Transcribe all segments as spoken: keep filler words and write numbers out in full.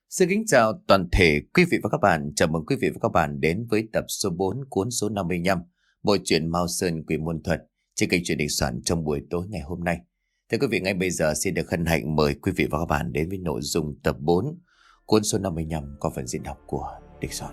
Xin kính chào toàn thể quý vị và các bạn. Chào mừng quý vị và các bạn đến với tập số bốn cuốn số năm mươi lăm Bộ truyện Mao Sơn Quỷ Môn Thuật trên kênh truyện Đình Soạn trong buổi tối ngày hôm nay. Thưa quý vị, ngay bây giờ xin được hân hạnh mời quý vị và các bạn đến với nội dung tập bốn cuốn số năm mươi lăm qua phần diễn đọc của Đình Soạn.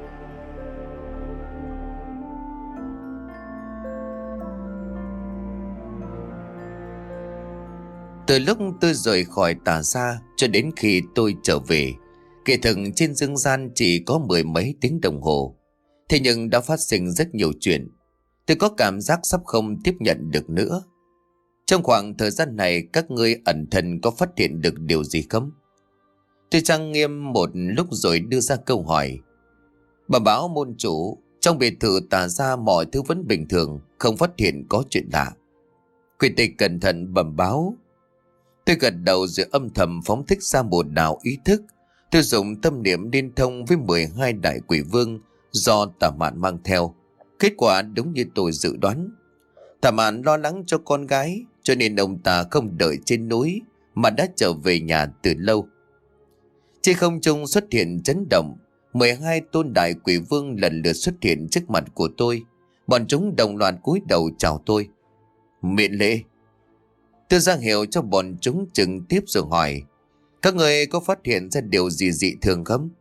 Từ lúc tôi rời khỏi Tà Gia cho đến khi tôi trở về, kỳ thực trên dương gian chỉ có mười mấy tiếng đồng hồ. Thế nhưng đã phát sinh rất nhiều chuyện. Tôi có cảm giác sắp không tiếp nhận được nữa. Trong khoảng thời gian này, các ngươi ẩn thân có phát hiện được điều gì không? Tôi trang nghiêm một lúc rồi đưa ra câu hỏi. Bẩm báo môn chủ, trong biệt thự Tà Gia mọi thứ vẫn bình thường, không phát hiện có chuyện lạ. Quỷ tịch cẩn thận bẩm báo. Tôi gật đầu rồi âm thầm phóng thích ra một đạo ý thức. Tôi dùng tâm niệm liên thông với mười hai đại quỷ vương do Tà Mạn mang theo. Kết quả đúng như tôi dự đoán. Tà Mạn lo lắng cho con gái, cho nên ông ta không đợi trên núi mà đã trở về nhà từ lâu. Trên không trung xuất hiện chấn động, mười hai tôn đại quỷ vương lần lượt xuất hiện trước mặt của tôi. Bọn chúng đồng loạt cúi đầu chào tôi. Miễn lễ. Tôi ra hiệu cho bọn chúng trực tiếp rồi hỏi. Các người có phát hiện ra điều gì dị thường không?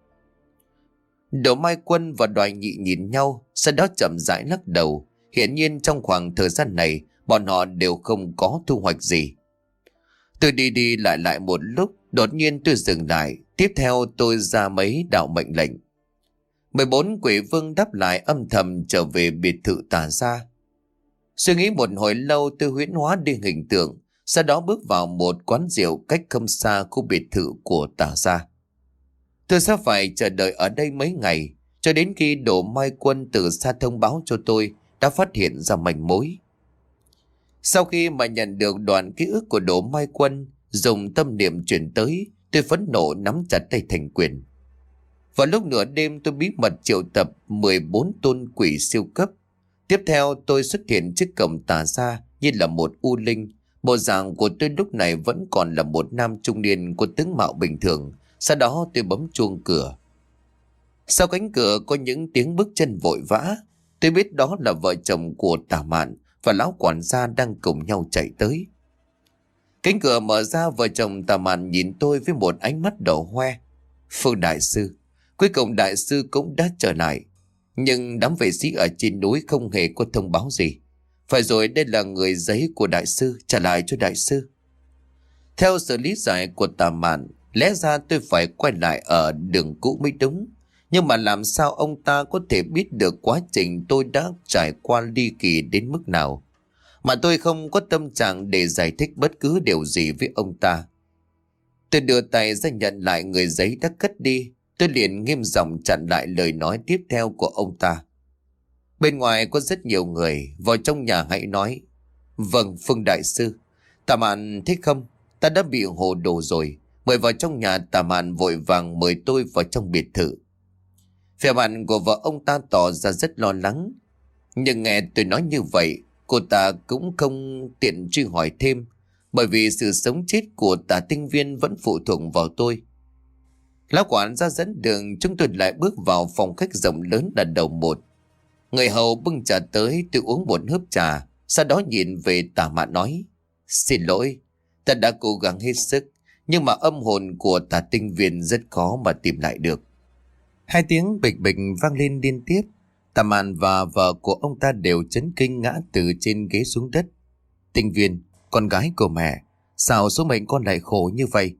Đỗ Mai Quân và Đoài Nhị nhìn nhau, sau đó chậm rãi lắc đầu. Hiển nhiên trong khoảng thời gian này, bọn họ đều không có thu hoạch gì. Tôi đi đi lại lại một lúc, đột nhiên tôi dừng lại. Tiếp theo tôi ra mấy đạo mệnh lệnh. mười bốn quỷ vương đáp lại âm thầm trở về biệt thự Tà Gia. Suy nghĩ một hồi lâu, tôi huyễn hóa đi hình tượng, sau đó bước vào một quán rượu cách không xa khu biệt thự của Tà Gia. Tôi sẽ phải chờ đợi ở đây mấy ngày, cho đến khi Đỗ Mai Quân từ xa thông báo cho tôi đã phát hiện ra manh mối. Sau khi mà nhận được đoạn ký ức của Đỗ Mai Quân dùng tâm niệm chuyển tới, tôi phẫn nộ nắm chặt tay thành quyền. Vào lúc nửa đêm tôi bí mật triệu tập mười bốn tôn quỷ siêu cấp. Tiếp theo tôi xuất hiện trước cổng Tà Gia như là một u linh. Bộ dạng của tôi lúc này vẫn còn là một nam trung niên có tướng mạo bình thường. Sau đó tôi bấm chuông cửa. Sau cánh cửa có những tiếng bước chân vội vã. Tôi biết đó là vợ chồng của Tà Mạn và lão quản gia đang cùng nhau chạy tới. Cánh cửa mở ra, vợ chồng Tà Mạn nhìn tôi với một ánh mắt đỏ hoe. Phương đại sư, cuối cùng đại sư cũng đã trở lại. Nhưng đám vệ sĩ ở trên núi không hề có thông báo gì. Phải rồi, đây là người giấy của đại sư, trả lại cho đại sư. Theo sự lý giải của Tà Mạn, lẽ ra tôi phải quay lại ở đường cũ mới đúng. Nhưng mà làm sao ông ta có thể biết được quá trình tôi đã trải qua ly kỳ đến mức nào? Mà tôi không có tâm trạng để giải thích bất cứ điều gì với ông ta. Tôi đưa tay ra nhận lại người giấy đã cất đi. Tôi liền nghiêm giọng chặn lại lời nói tiếp theo của ông ta. Bên ngoài có rất nhiều người, vào trong nhà hãy nói. Vâng, Phương đại sư. Tà Mạn thích không? Ta đã bị hồ đồ rồi. Mời vào trong nhà. Tà Mạn vội vàng mời tôi vào trong biệt thự. Vẻ mặt của vợ ông ta tỏ ra rất lo lắng. Nhưng nghe tôi nói như vậy, cô ta cũng không tiện truy hỏi thêm. Bởi vì sự sống chết của Tà Tinh Viên vẫn phụ thuộc vào tôi. Lão quản ra dẫn đường, chúng tôi lại bước vào phòng khách rộng lớn là đầu một. Người hầu bưng trà tới, tôi uống một hớp trà, sau đó nhìn về Tà Mạn nói. Xin lỗi, ta đã cố gắng hết sức, nhưng mà âm hồn của Tà Tinh Viên rất khó mà tìm lại được. Hai tiếng bịch bịch vang lên liên tiếp. Tà Mạn và vợ của ông ta đều chấn kinh ngã từ trên ghế xuống đất. Tinh Viên, con gái của mẹ, sao số mệnh con lại khổ như vậy?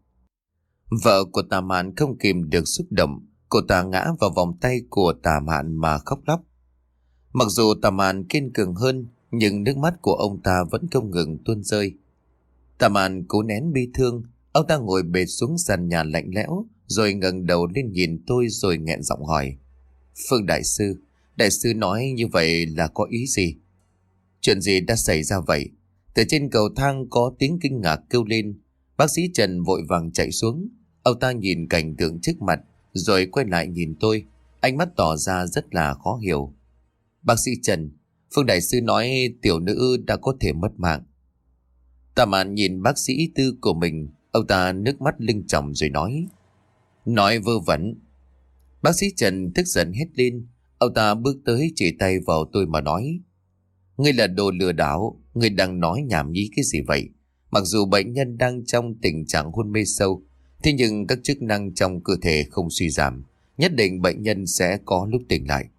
Vợ của Tà Mạn không kìm được xúc động, cô ta ngã vào vòng tay của Tà Mạn mà khóc lóc. Mặc dù Tà Mạn kiên cường hơn, nhưng nước mắt của ông ta vẫn không ngừng tuôn rơi. Tà Mạn cố nén bi thương, ông ta ngồi bệt xuống sàn nhà lạnh lẽo, rồi ngẩng đầu lên nhìn tôi rồi nghẹn giọng hỏi. Phương đại sư, đại sư nói như vậy là có ý gì? Chuyện gì đã xảy ra vậy? Từ trên cầu thang có tiếng kinh ngạc kêu lên. Bác sĩ Trần vội vàng chạy xuống. Ông ta nhìn cảnh tượng trước mặt, rồi quay lại nhìn tôi. Ánh mắt tỏ ra rất là khó hiểu. Bác sĩ Trần, Phương đại sư nói tiểu nữ đã có thể mất mạng. Tà Mạn nhìn bác sĩ tư của mình, ông ta nước mắt lưng tròng rồi nói. Nói vơ vẩn. Bác sĩ Trần tức giận hét lên. Ông ta bước tới chỉ tay vào tôi mà nói: Ngươi là đồ lừa đảo. Ngươi đang nói nhảm nhí cái gì vậy? Mặc dù bệnh nhân đang trong tình trạng hôn mê sâu, thế nhưng các chức năng trong cơ thể không suy giảm. Nhất định bệnh nhân sẽ có lúc tỉnh lại.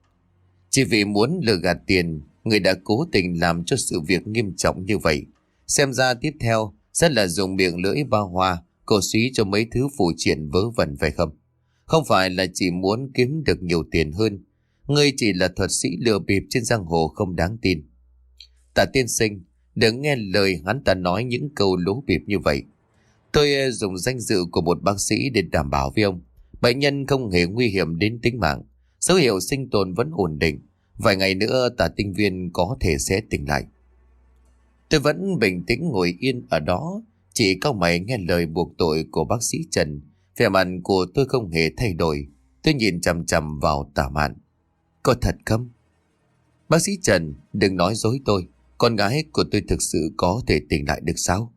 Chỉ vì muốn lừa gạt tiền, người đã cố tình làm cho sự việc nghiêm trọng như vậy. Xem ra tiếp theo sẽ là dùng miệng lưỡi ba hoa cổ suý cho mấy thứ phụ triện vớ vẩn phải không? Không phải là chỉ muốn kiếm được nhiều tiền hơn. Ngươi chỉ là thuật sĩ lừa bịp trên giang hồ không đáng tin. Tạ tiên sinh, đừng nghe lời hắn ta nói những câu lố bịp như vậy. Tôi dùng danh dự của một bác sĩ để đảm bảo với ông. Bệnh nhân không hề nguy hiểm đến tính mạng. Dấu hiệu sinh tồn vẫn ổn định. Vài ngày nữa Tạ Tinh Viên có thể sẽ tỉnh lại. Tôi vẫn bình tĩnh ngồi yên ở đó, chỉ cau mày nghe lời buộc tội của bác sĩ Trần. Vẻ mặt của tôi không hề thay đổi. Tôi nhìn chằm chằm vào Tạ Mạn. Có thật không? Bác sĩ Trần, đừng nói dối tôi. Con gái của tôi thực sự có thể tỉnh lại được sao?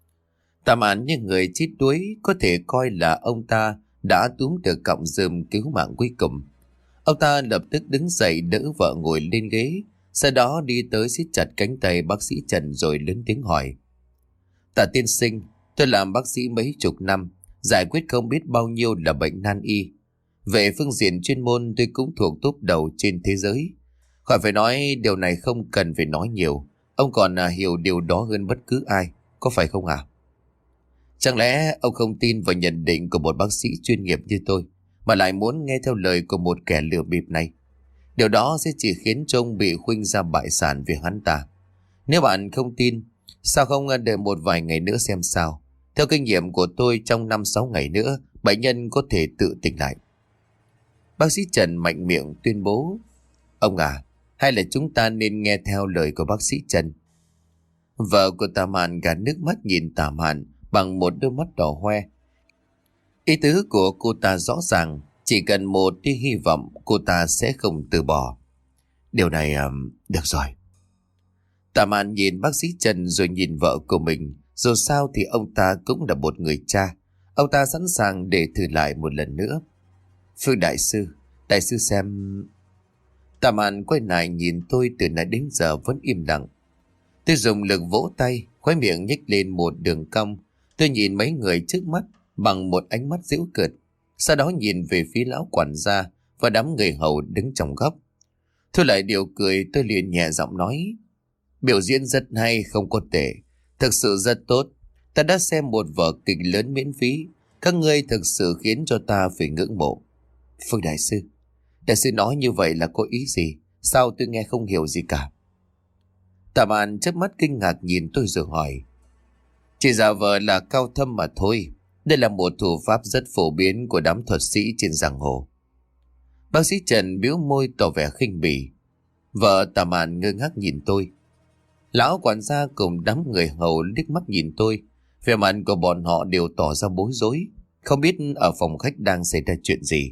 Tạ Mạn như người chết đuối, có thể coi là ông ta đã túm được cọng rơm cứu mạng cuối cùng. Ông ta lập tức đứng dậy đỡ vợ ngồi lên ghế, sau đó đi tới siết chặt cánh tay bác sĩ Trần rồi lớn tiếng hỏi: Tạ tiên sinh, tôi làm bác sĩ mấy chục năm, giải quyết không biết bao nhiêu là bệnh nan y. Về phương diện chuyên môn tôi cũng thuộc top đầu trên thế giới. Khỏi phải nói, điều này không cần phải nói nhiều. Ông còn à, hiểu điều đó hơn bất cứ ai, có phải không à? Chẳng lẽ ông không tin vào nhận định của một bác sĩ chuyên nghiệp như tôi, mà lại muốn nghe theo lời của một kẻ lừa bịp này? Điều đó sẽ chỉ khiến cho ông bị khuynh ra bại sản vì hắn ta. Nếu bạn không tin, sao không đợi một vài ngày nữa xem sao? Theo kinh nghiệm của tôi, trong năm sáu ngày nữa, bệnh nhân có thể tự tỉnh lại. Bác sĩ Trần mạnh miệng tuyên bố: Ông à, hay là chúng ta nên nghe theo lời của bác sĩ Trần? Vợ của Tạ Mạn gạt nước mắt nhìn Tạ Mạn bằng một đôi mắt đỏ hoe. Ý tứ của cô ta rõ ràng, chỉ cần một tia hy vọng cô ta sẽ không từ bỏ. Điều này um, được rồi. Tạ Mạn nhìn bác sĩ Trần rồi nhìn vợ của mình. Dù sao thì ông ta cũng là một người cha. Ông ta sẵn sàng để thử lại một lần nữa. Phương đại sư, đại sư xem... Tạ Mạn quay lại nhìn tôi, từ nãy đến giờ vẫn im lặng. Tôi dùng lực vỗ tay, khóe miệng nhếch lên một đường cong. Tôi nhìn mấy người trước mắt bằng một ánh mắt giễu cợt, sau đó nhìn về phía lão quản gia và đám người hầu đứng trong góc. Thôi lại điều cười, tôi liền nhẹ giọng nói: Biểu diễn rất hay, không có tệ, thực sự rất tốt. Ta đã xem một vở kịch lớn miễn phí, các ngươi thực sự khiến cho ta phải ngưỡng mộ. Phương đại sư, đại sư nói như vậy là có ý gì? Sao tôi nghe không hiểu gì cả? Tạ Mạn chớp mắt kinh ngạc nhìn tôi rồi hỏi: Chỉ giả vờ là cao thâm mà thôi. Đây là một thủ pháp rất phổ biến của đám thuật sĩ trên giang hồ. Bác sĩ Trần bĩu môi tỏ vẻ khinh bỉ. Vợ Tạ Mạn ngơ ngác nhìn tôi. Lão quản gia cùng đám người hầu liếc mắt nhìn tôi. Vẻ mặt của bọn họ đều tỏ ra bối rối, không biết ở phòng khách đang xảy ra chuyện gì.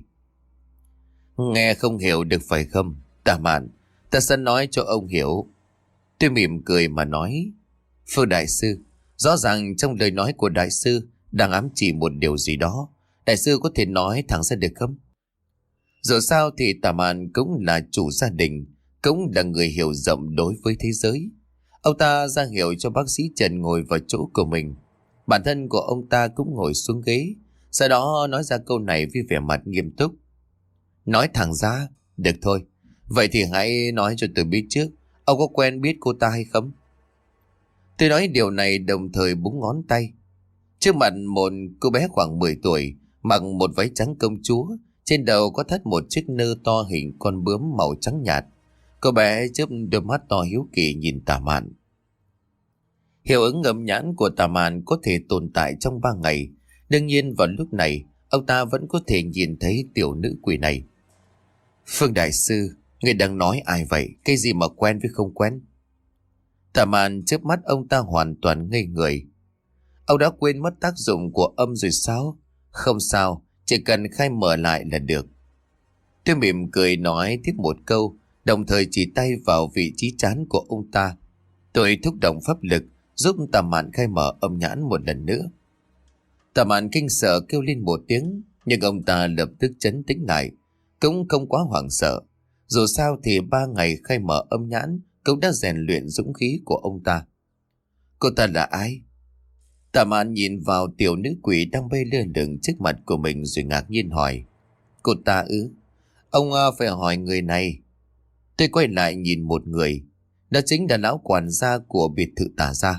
Nghe không hiểu được phải không, Tạ Mạn? Ta sẽ nói cho ông hiểu. Tôi mỉm cười mà nói: Phương đại sư, rõ ràng trong lời nói của đại sư đang ám chỉ một điều gì đó. Đại sư có thể nói thẳng ra được không? Dù sao thì Tạ Mạn cũng là chủ gia đình, cũng là người hiểu rộng đối với thế giới. Ông ta ra hiệu cho bác sĩ Trần ngồi vào chỗ của mình. Bản thân của ông ta cũng ngồi xuống ghế, sau đó nói ra câu này với vẻ mặt nghiêm túc: Nói thẳng ra, được thôi. Vậy thì hãy nói cho tôi biết trước, ông có quen biết cô ta hay không? Tôi nói điều này đồng thời búng ngón tay. Trước mặt một cô bé khoảng mười tuổi, mặc một váy trắng công chúa, trên đầu có thắt một chiếc nơ to hình con bướm màu trắng nhạt. Cô bé chớp đôi mắt to hiếu kỳ nhìn Tạ Mạn. Hiệu ứng ngậm nhãn của Tạ Mạn có thể tồn tại trong ba ngày. Đương nhiên vào lúc này, ông ta vẫn có thể nhìn thấy tiểu nữ quỷ này. Phương đại sư, người đang nói ai vậy? Cái gì mà quen với không quen? Tạ Mạn chớp mắt, ông ta hoàn toàn ngây người. Ông đã quên mất tác dụng của âm rồi sao? Không sao, chỉ cần khai mở lại là được. Tôi mỉm cười nói tiếp một câu, đồng thời chỉ tay vào vị trí trán của ông ta. Tôi thúc động pháp lực giúp Tạ Mạn khai mở âm nhãn một lần nữa. Tạ Mạn kinh sợ kêu lên một tiếng. Nhưng ông ta lập tức trấn tĩnh lại, cũng không quá hoảng sợ. Dù sao thì ba ngày khai mở âm nhãn cũng đã rèn luyện dũng khí của ông ta. Cô ta là ai? Tạ Mạn nhìn vào tiểu nữ quỷ đang bay lơ lửng trước mặt của mình rồi ngạc nhiên hỏi. Cô ta ư? Ông à, phải hỏi người này. Tôi quay lại nhìn một người. Đó chính là lão quản gia của biệt thự Tả Gia.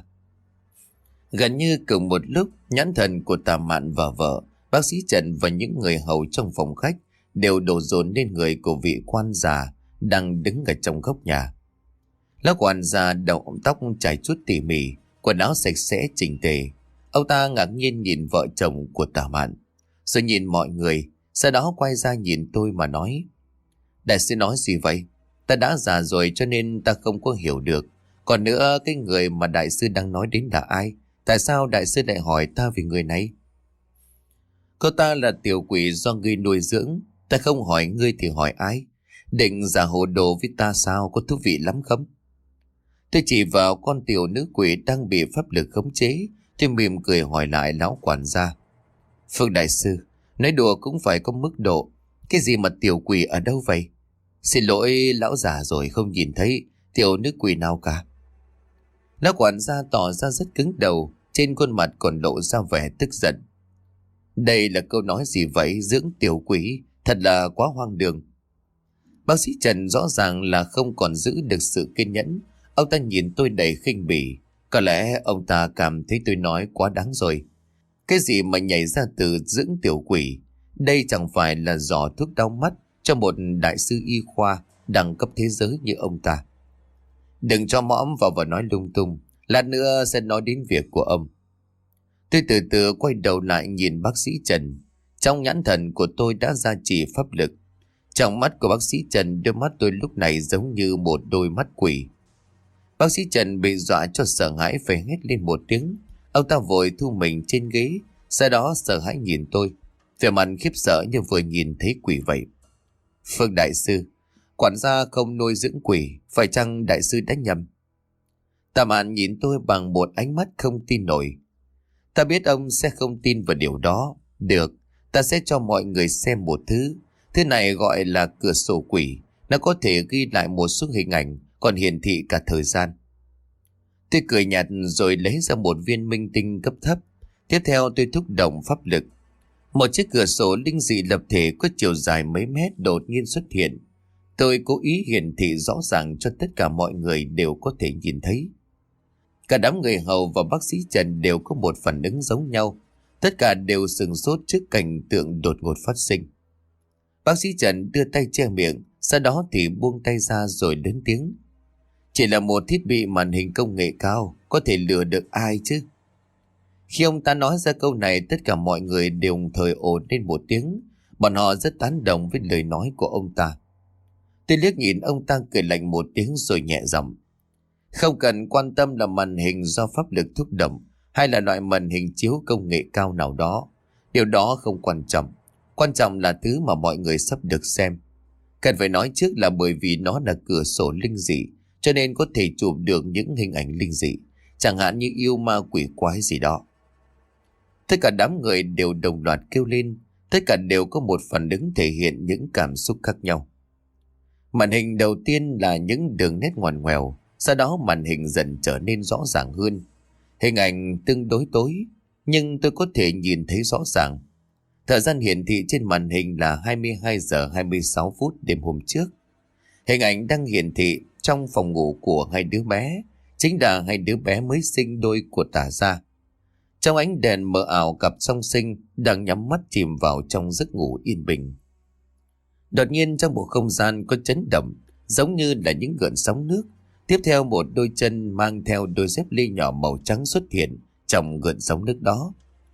Gần như cùng một lúc, nhãn thần của Tạ Mạn và vợ, bác sĩ Trần và những người hầu trong phòng khách đều đổ dồn lên người của vị quan già đang đứng ở trong góc nhà. Lão quản gia đầu tóc chải chuốt tỉ mỉ, quần áo sạch sẽ chỉnh tề. Ông ta ngạc nhiên nhìn vợ chồng của Tạ Mạn, rồi nhìn mọi người, sau đó quay ra nhìn tôi mà nói. Đại sư nói gì vậy? Ta đã già rồi cho nên ta không có hiểu được. Còn nữa, cái người mà đại sư đang nói đến là ai? Tại sao đại sư lại hỏi ta về người này? Cô ta là tiểu quỷ do ngươi nuôi dưỡng. Ta không hỏi ngươi thì hỏi ai? Định giả hồ đồ với ta sao? Có thú vị lắm không? Tôi chỉ vào con tiểu nữ quỷ đang bị pháp lực khống chế. Tôi mỉm cười hỏi lại lão quản gia. Phương đại sư, nói đùa cũng phải có mức độ. Cái gì mà tiểu quỷ ở đâu vậy? Xin lỗi, lão già rồi không nhìn thấy tiểu nữ quỷ nào cả. Lão quản gia tỏ ra rất cứng đầu, trên khuôn mặt còn lộ ra vẻ tức giận. Đây là câu nói gì vậy? Dưỡng tiểu quỷ, thật là quá hoang đường. Bác sĩ Trần rõ ràng là không còn giữ được sự kiên nhẫn. Ông ta nhìn tôi đầy khinh bỉ. Có lẽ ông ta cảm thấy tôi nói quá đáng rồi. Cái gì mà nhảy ra từ dưỡng tiểu quỷ? Đây chẳng phải là giỏ thuốc đau mắt cho một đại sư y khoa đẳng cấp thế giới như ông ta. Đừng cho mõm vào và nói lung tung, lát nữa sẽ nói đến việc của ông. Tôi từ từ quay đầu lại nhìn bác sĩ Trần. Trong nhãn thần của tôi đã gia trì pháp lực. Trong mắt của bác sĩ Trần, đôi mắt tôi lúc này giống như một đôi mắt quỷ. Bác sĩ Trần bị dọa cho sợ hãi phải hét lên một tiếng. Ông ta vội thu mình trên ghế, sau đó sợ hãi nhìn tôi, vẻ mặt khiếp sợ như vừa nhìn thấy quỷ vậy. Phương đại sư, quản gia không nuôi dưỡng quỷ, phải chăng đại sư đã nhầm? Tạ Mạn nhìn tôi bằng một ánh mắt không tin nổi. Ta biết ông sẽ không tin vào điều đó. Được, ta sẽ cho mọi người xem một thứ. Thứ này gọi là cửa sổ quỷ. Nó có thể ghi lại một số hình ảnh, còn hiển thị cả thời gian. Tôi cười nhạt rồi lấy ra một viên minh tinh cấp thấp. Tiếp theo tôi thúc động pháp lực. Một chiếc cửa sổ linh dị lập thể có chiều dài mấy mét đột nhiên xuất hiện. Tôi cố ý hiển thị rõ ràng cho tất cả mọi người đều có thể nhìn thấy. Cả đám người hầu và bác sĩ Trần đều có một phản ứng giống nhau. Tất cả đều sửng sốt trước cảnh tượng đột ngột phát sinh. Bác sĩ Trần đưa tay che miệng, sau đó thì buông tay ra rồi lớn tiếng. Chỉ là một thiết bị màn hình công nghệ cao, có thể lừa được ai chứ? Khi ông ta nói ra câu này, tất cả mọi người đều thời ồn lên một tiếng. Bọn họ rất tán đồng với lời nói của ông ta. Tôi liếc nhìn ông ta cười lạnh một tiếng rồi nhẹ giọng. Không cần quan tâm là màn hình do pháp lực thúc động hay là loại màn hình chiếu công nghệ cao nào đó. Điều đó không quan trọng. Quan trọng là thứ mà mọi người sắp được xem. Cần phải nói trước là bởi vì nó là cửa sổ linh dị, cho nên có thể chụp được những hình ảnh linh dị, chẳng hạn như yêu ma quỷ quái gì đó. Tất cả đám người đều đồng loạt kêu lên. Tất cả đều có một phản ứng thể hiện những cảm xúc khác nhau. Màn hình đầu tiên là những đường nét ngoằn ngoèo, sau đó màn hình dần trở nên rõ ràng hơn. Hình ảnh tương đối tối, nhưng tôi có thể nhìn thấy rõ ràng. Thời gian hiển thị trên màn hình là hai mươi hai giờ hai mươi sáu phút đêm hôm trước. Hình ảnh đang hiển thị trong phòng ngủ của hai đứa bé, chính là hai đứa bé mới sinh đôi của Tả Gia. Trong ánh đèn mờ ảo, cặp song sinh đang nhắm mắt chìm vào trong giấc ngủ yên bình. Đột nhiên trong bộ không gian có chấn động, giống như là những gợn sóng nước. Tiếp theo một đôi chân mang theo đôi dép lê nhỏ màu trắng xuất hiện trong gợn sóng nước đó.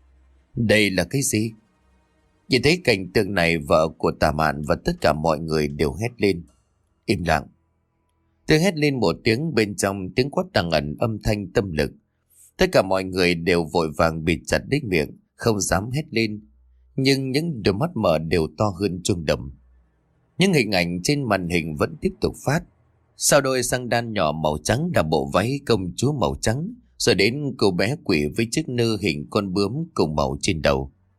Đây là cái gì? Nhìn thấy cảnh tượng này, vợ của Tạ Mạn và tất cả mọi người đều hét lên. Im lặng. Tôi hét lên một tiếng, bên trong tiếng quát đang ẩn âm thanh tâm lực. Tất cả mọi người đều vội vàng bịt chặt đích miệng, không dám hét lên. Nhưng những đôi mắt mở đều to hơn chuông đồng. Những hình ảnh trên màn hình vẫn tiếp tục phát. Sau đôi xăng đan nhỏ màu trắng là bộ váy công chúa màu trắng, rồi đến cô bé quỷ với chiếc nơ hình con bướm cùng màu trên đầu.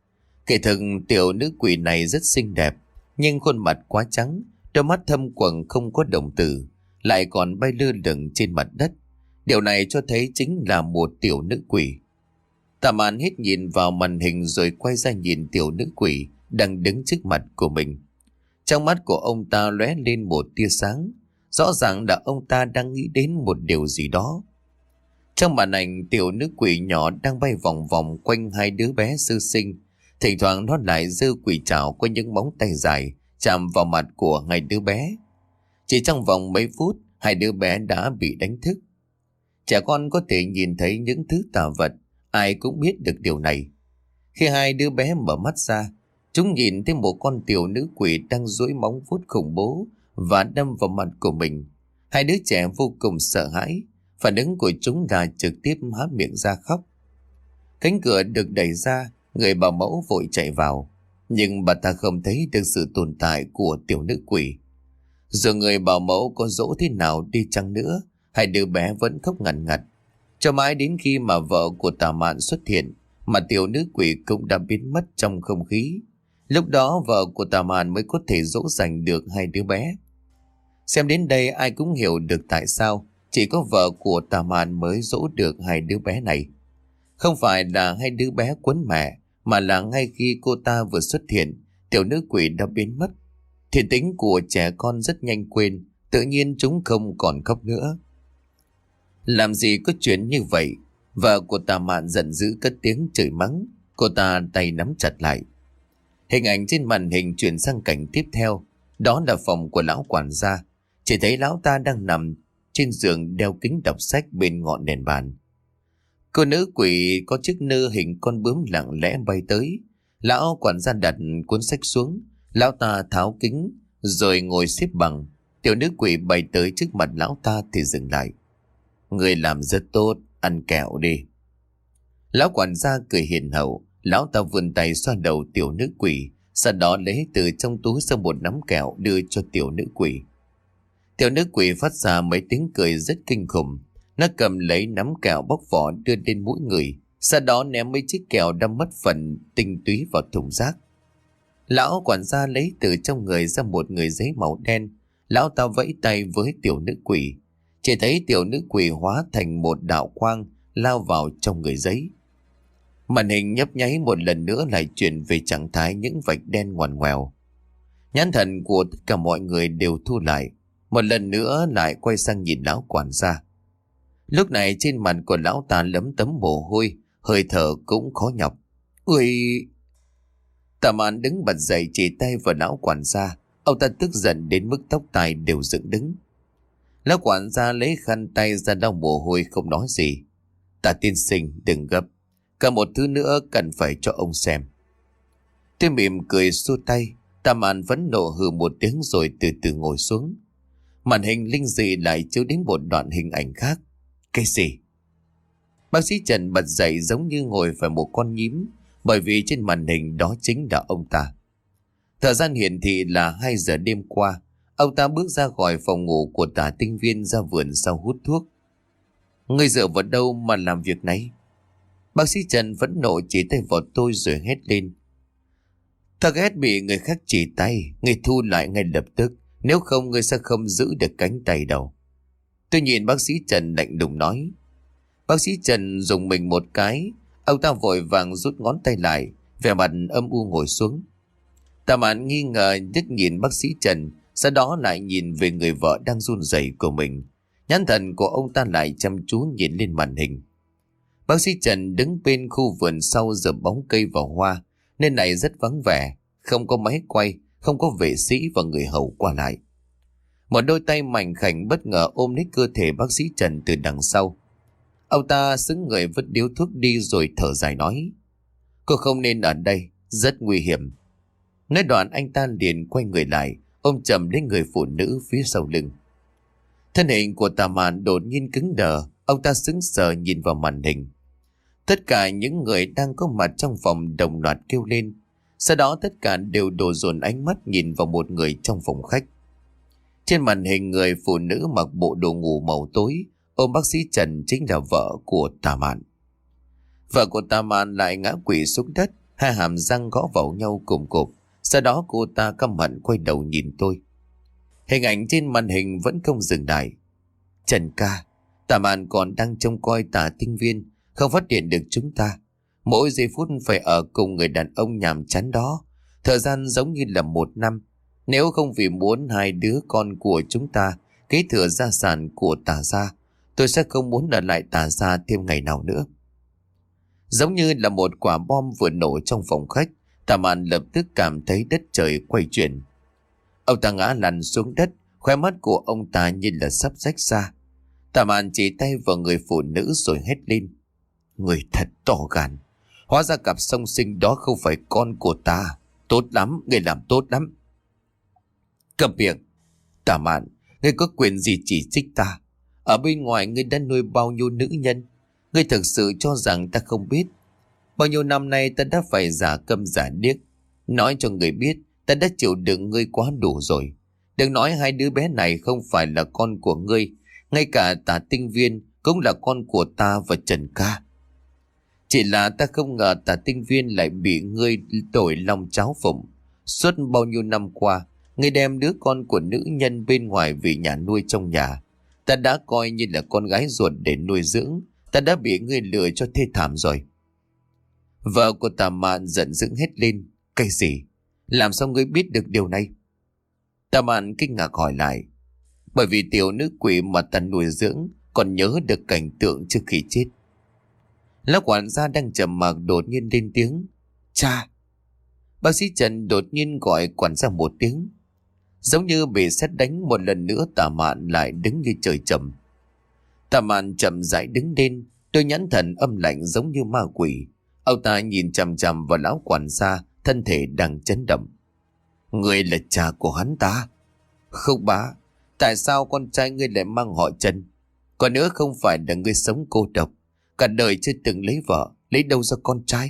Kể thực tiểu nữ quỷ này rất xinh đẹp, nhưng khuôn mặt quá trắng, đôi mắt thâm quầng không có đồng tử, lại còn bay lơ lửng trên mặt đất. Điều này cho thấy chính là một tiểu nữ quỷ. Tạ Mạn hít nhìn vào màn hình rồi quay ra nhìn tiểu nữ quỷ đang đứng trước mặt của mình. Trong mắt của ông ta lóe lên một tia sáng, rõ ràng là ông ta đang nghĩ đến một điều gì đó. Trong màn ảnh, tiểu nữ quỷ nhỏ đang bay vòng vòng quanh hai đứa bé sơ sinh. Thỉnh thoảng nó lại giơ quỷ trảo có những móng tay dài chạm vào mặt của hai đứa bé. Chỉ trong vòng mấy phút, hai đứa bé đã bị đánh thức. Trẻ con có thể nhìn thấy những thứ tà vật, ai cũng biết được điều này. Khi hai đứa bé mở mắt ra, chúng nhìn thấy một con tiểu nữ quỷ đang duỗi móng vuốt khủng bố và đâm vào mặt của mình. Hai đứa trẻ vô cùng sợ hãi, phản ứng của chúng là trực tiếp há miệng ra khóc. Cánh cửa được đẩy ra, người bảo mẫu vội chạy vào, nhưng bà ta không thấy được sự tồn tại của tiểu nữ quỷ. Dù người bảo mẫu có dỗ thế nào đi chăng nữa, hai đứa bé vẫn khóc ngằn ngặt. Cho mãi đến khi mà vợ của Tạ Mạn xuất hiện, mà tiểu nữ quỷ cũng đã biến mất trong không khí. Lúc đó vợ của Tạ Mạn mới có thể dỗ dành được hai đứa bé. Xem đến đây ai cũng hiểu được tại sao chỉ có vợ của Tạ Mạn mới dỗ được hai đứa bé này. Không phải là hai đứa bé quấn mẹ, mà là ngay khi cô ta vừa xuất hiện, tiểu nữ quỷ đã biến mất. Thiên tính của trẻ con rất nhanh quên, tự nhiên chúng không còn khóc nữa. Làm gì có chuyện như vậy? Vợ của Tạ Mạn giận dữ cất tiếng chửi mắng. Cô ta tay nắm chặt lại. Hình ảnh trên màn hình chuyển sang cảnh tiếp theo. Đó là phòng của lão quản gia. Chỉ thấy lão ta đang nằm trên giường đeo kính đọc sách bên ngọn đèn bàn. Cô nữ quỷ có chiếc nơ hình con bướm lặng lẽ bay tới. Lão quản gia đặt cuốn sách xuống. Lão ta tháo kính rồi ngồi xếp bằng. Tiểu nữ quỷ bay tới trước mặt lão ta thì dừng lại. Người làm rất tốt, ăn kẹo đi. Lão quản gia cười hiền hậu. Lão ta vươn tay xoa đầu tiểu nữ quỷ, sau đó lấy từ trong túi ra một nắm kẹo đưa cho tiểu nữ quỷ. Tiểu nữ quỷ phát ra mấy tiếng cười rất kinh khủng. Nó cầm lấy nắm kẹo bóc vỏ đưa lên mũi người, sau đó ném mấy chiếc kẹo đã mất phần tinh túy vào thùng rác. Lão quản gia lấy từ trong người ra một người giấy màu đen. Lão ta vẫy tay với tiểu nữ quỷ. Chỉ thấy tiểu nữ quỷ hóa thành một đạo quang lao vào trong người giấy. Màn hình nhấp nháy một lần nữa lại chuyển về trạng thái những vạch đen ngoằn ngoèo. Nhãn thần của tất cả mọi người đều thu lại, một lần nữa lại quay sang nhìn lão quản gia. Lúc này trên mặt của lão ta lấm tấm mồ hôi, hơi thở cũng khó nhọc. Ui! Tạ Mạn đứng bật dậy chỉ tay vào lão quản gia. Ông ta tức giận đến mức tóc tai đều dựng đứng. Lão quản gia lấy khăn tay ra lau mồ hôi không nói gì. Tạ tiên sinh đừng gấp, cả một thứ nữa cần phải cho ông xem. Tôi mỉm cười xua tay. Tạ Mạn vẫn nộ hừ một tiếng rồi từ từ ngồi xuống. Màn hình linh dị lại chiếu đến một đoạn hình ảnh khác. Cái gì? Bác sĩ Trần bật dậy giống như ngồi phải một con nhím, bởi vì trên màn hình đó chính là ông ta. Thời gian hiển thị là hai giờ đêm qua. Ông ta bước ra khỏi phòng ngủ của Tả Tinh Viên ra vườn sau hút thuốc. Ngươi dựa vào đâu mà làm việc này? Bác sĩ Trần vẫn nộ chỉ tay vào tôi rồi hét lên. Ta ghét bị người khác chỉ tay, ngươi thu lại ngay lập tức, nếu không ngươi sẽ không giữ được cánh tay đâu. Tôi nhìn bác sĩ Trần lạnh lùng nói. Bác sĩ Trần dùng mình một cái. Ông ta vội vàng rút ngón tay lại, vẻ mặt âm u ngồi xuống. Tạ Mạn nghi ngờ nhất nhìn bác sĩ Trần, sau đó lại nhìn về người vợ đang run rẩy của mình. Nhãn thần của ông ta lại chăm chú nhìn lên màn hình. Bác sĩ Trần đứng bên khu vườn sau giữa bóng cây và hoa, nên này rất vắng vẻ, không có máy quay, không có vệ sĩ và người hầu qua lại. Một đôi tay mảnh khảnh bất ngờ ôm lấy cơ thể bác sĩ Trần từ đằng sau. Ông ta xứng người vứt điếu thuốc đi rồi thở dài nói. Cô không nên ở đây, rất nguy hiểm. Nói đoạn anh ta liền quay người lại, ôm chầm lấy người phụ nữ phía sau lưng. Thân hình của Tạ Mạn đột nhiên cứng đờ, ông ta sững sờ nhìn vào màn hình. Tất cả những người đang có mặt trong phòng đồng loạt kêu lên. Sau đó tất cả đều đổ dồn ánh mắt nhìn vào một người trong phòng khách. Trên màn hình người phụ nữ mặc bộ đồ ngủ màu tối, ôm bác sĩ Trần chính là vợ của Tạ Mạn. Vợ của Tạ Mạn lại ngã quỵ xuống đất. hai hàm răng gõ vào nhau cùm cụp. Sau đó cô ta căm hận quay đầu nhìn tôi. Hình ảnh trên màn hình vẫn không dừng lại. Trần ca, Tà Mạn còn đang trông coi Tả Tinh Viên, không phát hiện được chúng ta. Mỗi giây phút phải ở cùng người đàn ông nhàm chán đó. Thời gian giống như là một năm. Nếu không vì muốn hai đứa con của chúng ta kế thừa gia sản của Tả gia, tôi sẽ không muốn ở lại Tả gia thêm ngày nào nữa. Giống như là một quả bom vừa nổ trong phòng khách, Tà Mạn lập tức cảm thấy đất trời quay chuyển. Ông ta ngã lăn xuống đất, khóe mắt của ông ta như là sắp rách ra. Tà Mạn chỉ tay vào người phụ nữ rồi hét lên. Người thật to gan. Hóa ra cặp song sinh đó không phải con của ta. Tốt lắm, người làm tốt lắm. Cầm miệng. Tà Mạn, ngươi có quyền gì chỉ trích ta? Ở bên ngoài ngươi đã nuôi bao nhiêu nữ nhân? Ngươi thực sự cho rằng ta không biết? Bao nhiêu năm nay ta đã phải giả câm giả điếc. Nói cho người biết, ta đã chịu đựng ngươi quá đủ rồi. Đừng nói hai đứa bé này không phải là con của ngươi. Ngay cả Tả Tinh Viên cũng là con của ta và Trần ca. Chỉ là ta không ngờ Tả Tinh Viên lại bị ngươi đổi lòng cháo phụng. Suốt bao nhiêu năm qua, ngươi đem đứa con của nữ nhân bên ngoài về nhà nuôi trong nhà. Ta đã coi như là con gái ruột để nuôi dưỡng. Ta đã bị ngươi lừa cho thê thảm rồi. Vợ của Tà Mạn giận dữ hết lên. Cái gì? Làm sao ngươi biết được điều này? Tà Mạn kinh ngạc hỏi lại. Bởi vì tiểu nữ quỷ mà ta nuôi dưỡng còn nhớ được cảnh tượng trước khi chết. Lão quản gia đang trầm mặc đột nhiên lên tiếng. Cha! Bác sĩ Trần đột nhiên gọi quản gia một tiếng. Giống như bị sét đánh một lần nữa, Tà Mạn lại đứng như trời trầm. Tà Mạn chậm rãi đứng lên, đôi nhãn thần âm lạnh giống như ma quỷ. Ông ta nhìn chằm chằm vào lão quản gia, thân thể đang chấn động. Người là cha của hắn ta? Không bá, tại sao con trai ngươi lại mang họ Trần? Còn nữa không phải là ngươi sống cô độc, cả đời chưa từng lấy vợ, lấy đâu ra con trai?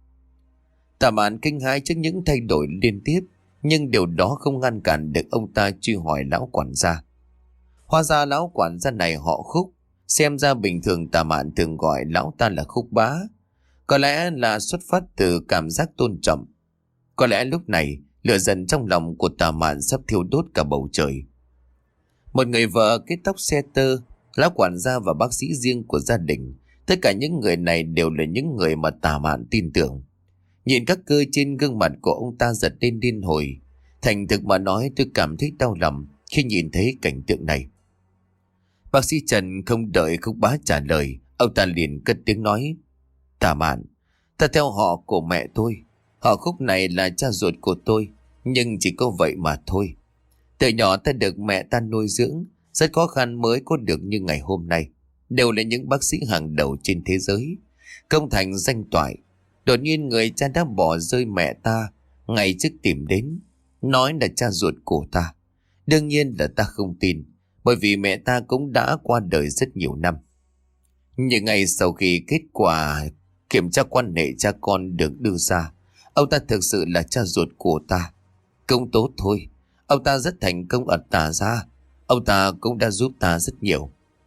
Tà Mạn kinh hãi trước những thay đổi liên tiếp, nhưng điều đó không ngăn cản được ông ta truy hỏi lão quản gia. Hóa ra lão quản gia này họ Khúc, xem ra bình thường Tà Mạn thường gọi lão ta là Khúc bá. Có lẽ là xuất phát từ cảm giác tôn trọng. Có lẽ lúc này lửa giận trong lòng của Tà Mạn sắp thiêu đốt cả bầu trời. Một người vợ kết tóc xe tơ, lão quản gia và bác sĩ riêng của gia đình, tất cả những người này đều là những người mà Tà Mạn tin tưởng. Nhìn các cơ trên gương mặt của ông ta giật lên điên hồi. Thành thực mà nói, tôi cảm thấy đau lòng khi nhìn thấy cảnh tượng này. Bác sĩ Trần không đợi Khúc bá trả lời, ông ta liền cất tiếng nói. Tà Mạn, ta theo họ của mẹ tôi. Họ Khúc này là cha ruột của tôi, nhưng chỉ có vậy mà thôi. Từ nhỏ ta được mẹ ta nuôi dưỡng, rất khó khăn mới có được như ngày hôm nay. Đều là những bác sĩ hàng đầu trên thế giới, công thành danh toại. Đột nhiên người cha đã bỏ rơi mẹ ta ngày trước tìm đến, nói là cha ruột của ta. Đương nhiên là ta không tin, bởi vì mẹ ta cũng đã qua đời rất nhiều năm. Nhưng ngày sau khi kết quả kiểm tra quan hệ cha con được đưa ra, ông ta thực sự là cha ruột của ta. Cũng tốt thôi, ông ta rất thành công ở Tả gia, ông ta cũng đã giúp ta rất nhiều.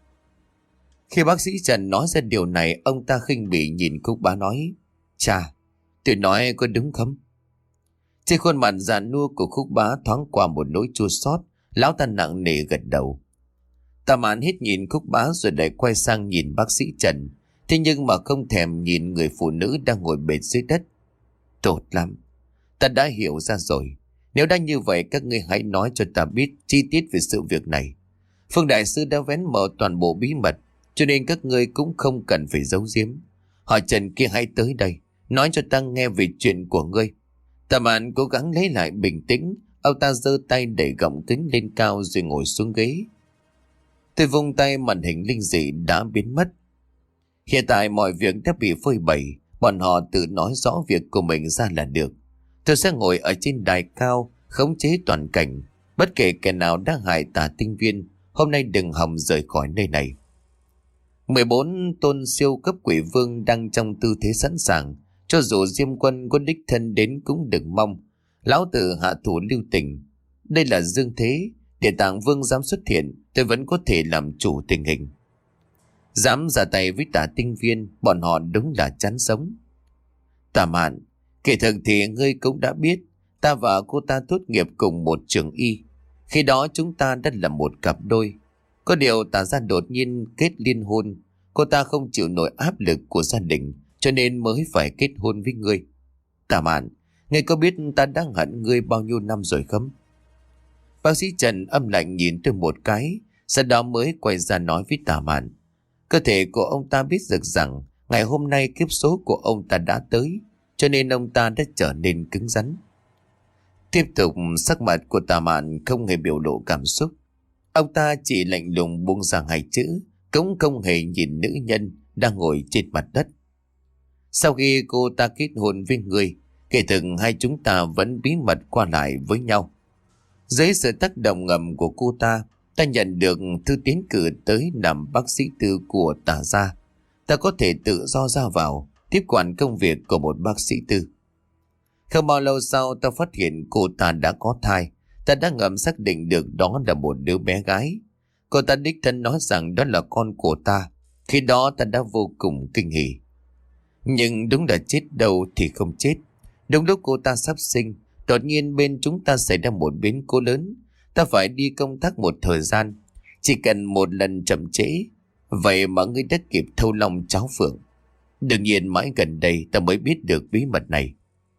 Khi bác sĩ Trần nói ra điều này, ông ta khinh bỉ nhìn Khúc bá nói. Cha, tôi nói có đúng không? Trên khuôn mặt già nua của Khúc bá thoáng qua một nỗi chua xót. Lão ta nặng nề gật đầu. Tà Mạn hít nhìn Khúc bá rồi lại quay sang nhìn bác sĩ Trần. Thế nhưng mà không thèm nhìn người phụ nữ đang ngồi bệt dưới đất. Tốt lắm, ta đã hiểu ra rồi. Nếu đã như vậy, các ngươi hãy nói cho ta biết chi tiết về sự việc này. Phương đại sư đã vén mở toàn bộ bí mật, cho nên các ngươi cũng không cần phải giấu giếm. Họ Trần kia hãy tới đây, nói cho ta nghe về chuyện của ngươi. Tà Mạn cố gắng lấy lại bình tĩnh. Ông ta giơ tay đẩy gọng kính lên cao rồi ngồi xuống ghế. Tôi vung tay, màn hình linh dị đã biến mất. Hiện tại mọi việc đã bị phơi bày, bọn họ tự nói rõ việc của mình ra là được. Tôi sẽ ngồi ở trên đài cao, khống chế toàn cảnh. Bất kể kẻ nào đã hại Tả Tinh Viên, hôm nay đừng hòng rời khỏi nơi này. mười bốn tôn siêu cấp quỷ vương đang trong tư thế sẵn sàng. Cho dù Diêm Quân có đích thân đến cũng đừng mong lão tử hạ thủ lưu tình. Đây là dương thế, để Tạng Vương dám xuất hiện, tôi vẫn có thể làm chủ tình hình. Dám ra tay với Tả Tinh Viên, bọn họ đúng là chán sống. Tà Mạn, Kể thực thì ngươi cũng đã biết, ta và cô ta tốt nghiệp cùng một trường y. Khi đó chúng ta đã là một cặp đôi. Có điều Tả gia đột nhiên kết liên hôn. Cô ta không chịu nổi áp lực của gia đình, cho nên mới phải kết hôn với ngươi. Tả Mạn, ngươi có biết ta đang hận ngươi bao nhiêu năm rồi không? Bác sĩ Trần âm lạnh nhìn tôi một cái, sau đó mới quay ra nói với Tả Mạn. Cơ thể của ông ta biết được rằng ngày hôm nay kiếp số của ông ta đã tới, cho nên ông ta đã trở nên cứng rắn. Tiếp tục, sắc mặt của Tả Mạn không hề biểu lộ cảm xúc. Ông ta chỉ lạnh lùng buông ra hai chữ, cũng không hề nhìn nữ nhân đang ngồi trên mặt đất. Sau khi cô ta kết hôn với người, kể thực hai chúng ta vẫn bí mật qua lại với nhau. Dưới sự tác động ngầm của cô ta, ta nhận được thư tiến cử tới làm bác sĩ tư của Tả gia. Ta có thể tự do ra vào, tiếp quản công việc của một bác sĩ tư. Không bao lâu sau, ta phát hiện cô ta đã có thai. Ta đã ngầm xác định được đó là một đứa bé gái. Cô ta đích thân nói rằng đó là con của ta. Khi đó ta đã vô cùng kinh hỉ. Nhưng đúng là chết đâu thì không chết. Đúng lúc cô ta sắp sinh, đột nhiên bên chúng ta xảy ra một biến cố lớn. Ta phải đi công tác một thời gian. Chỉ cần một lần chậm trễ, vậy mà ngươi đã kịp thâu long cháo phượng. Đương nhiên mãi gần đây ta mới biết được bí mật này.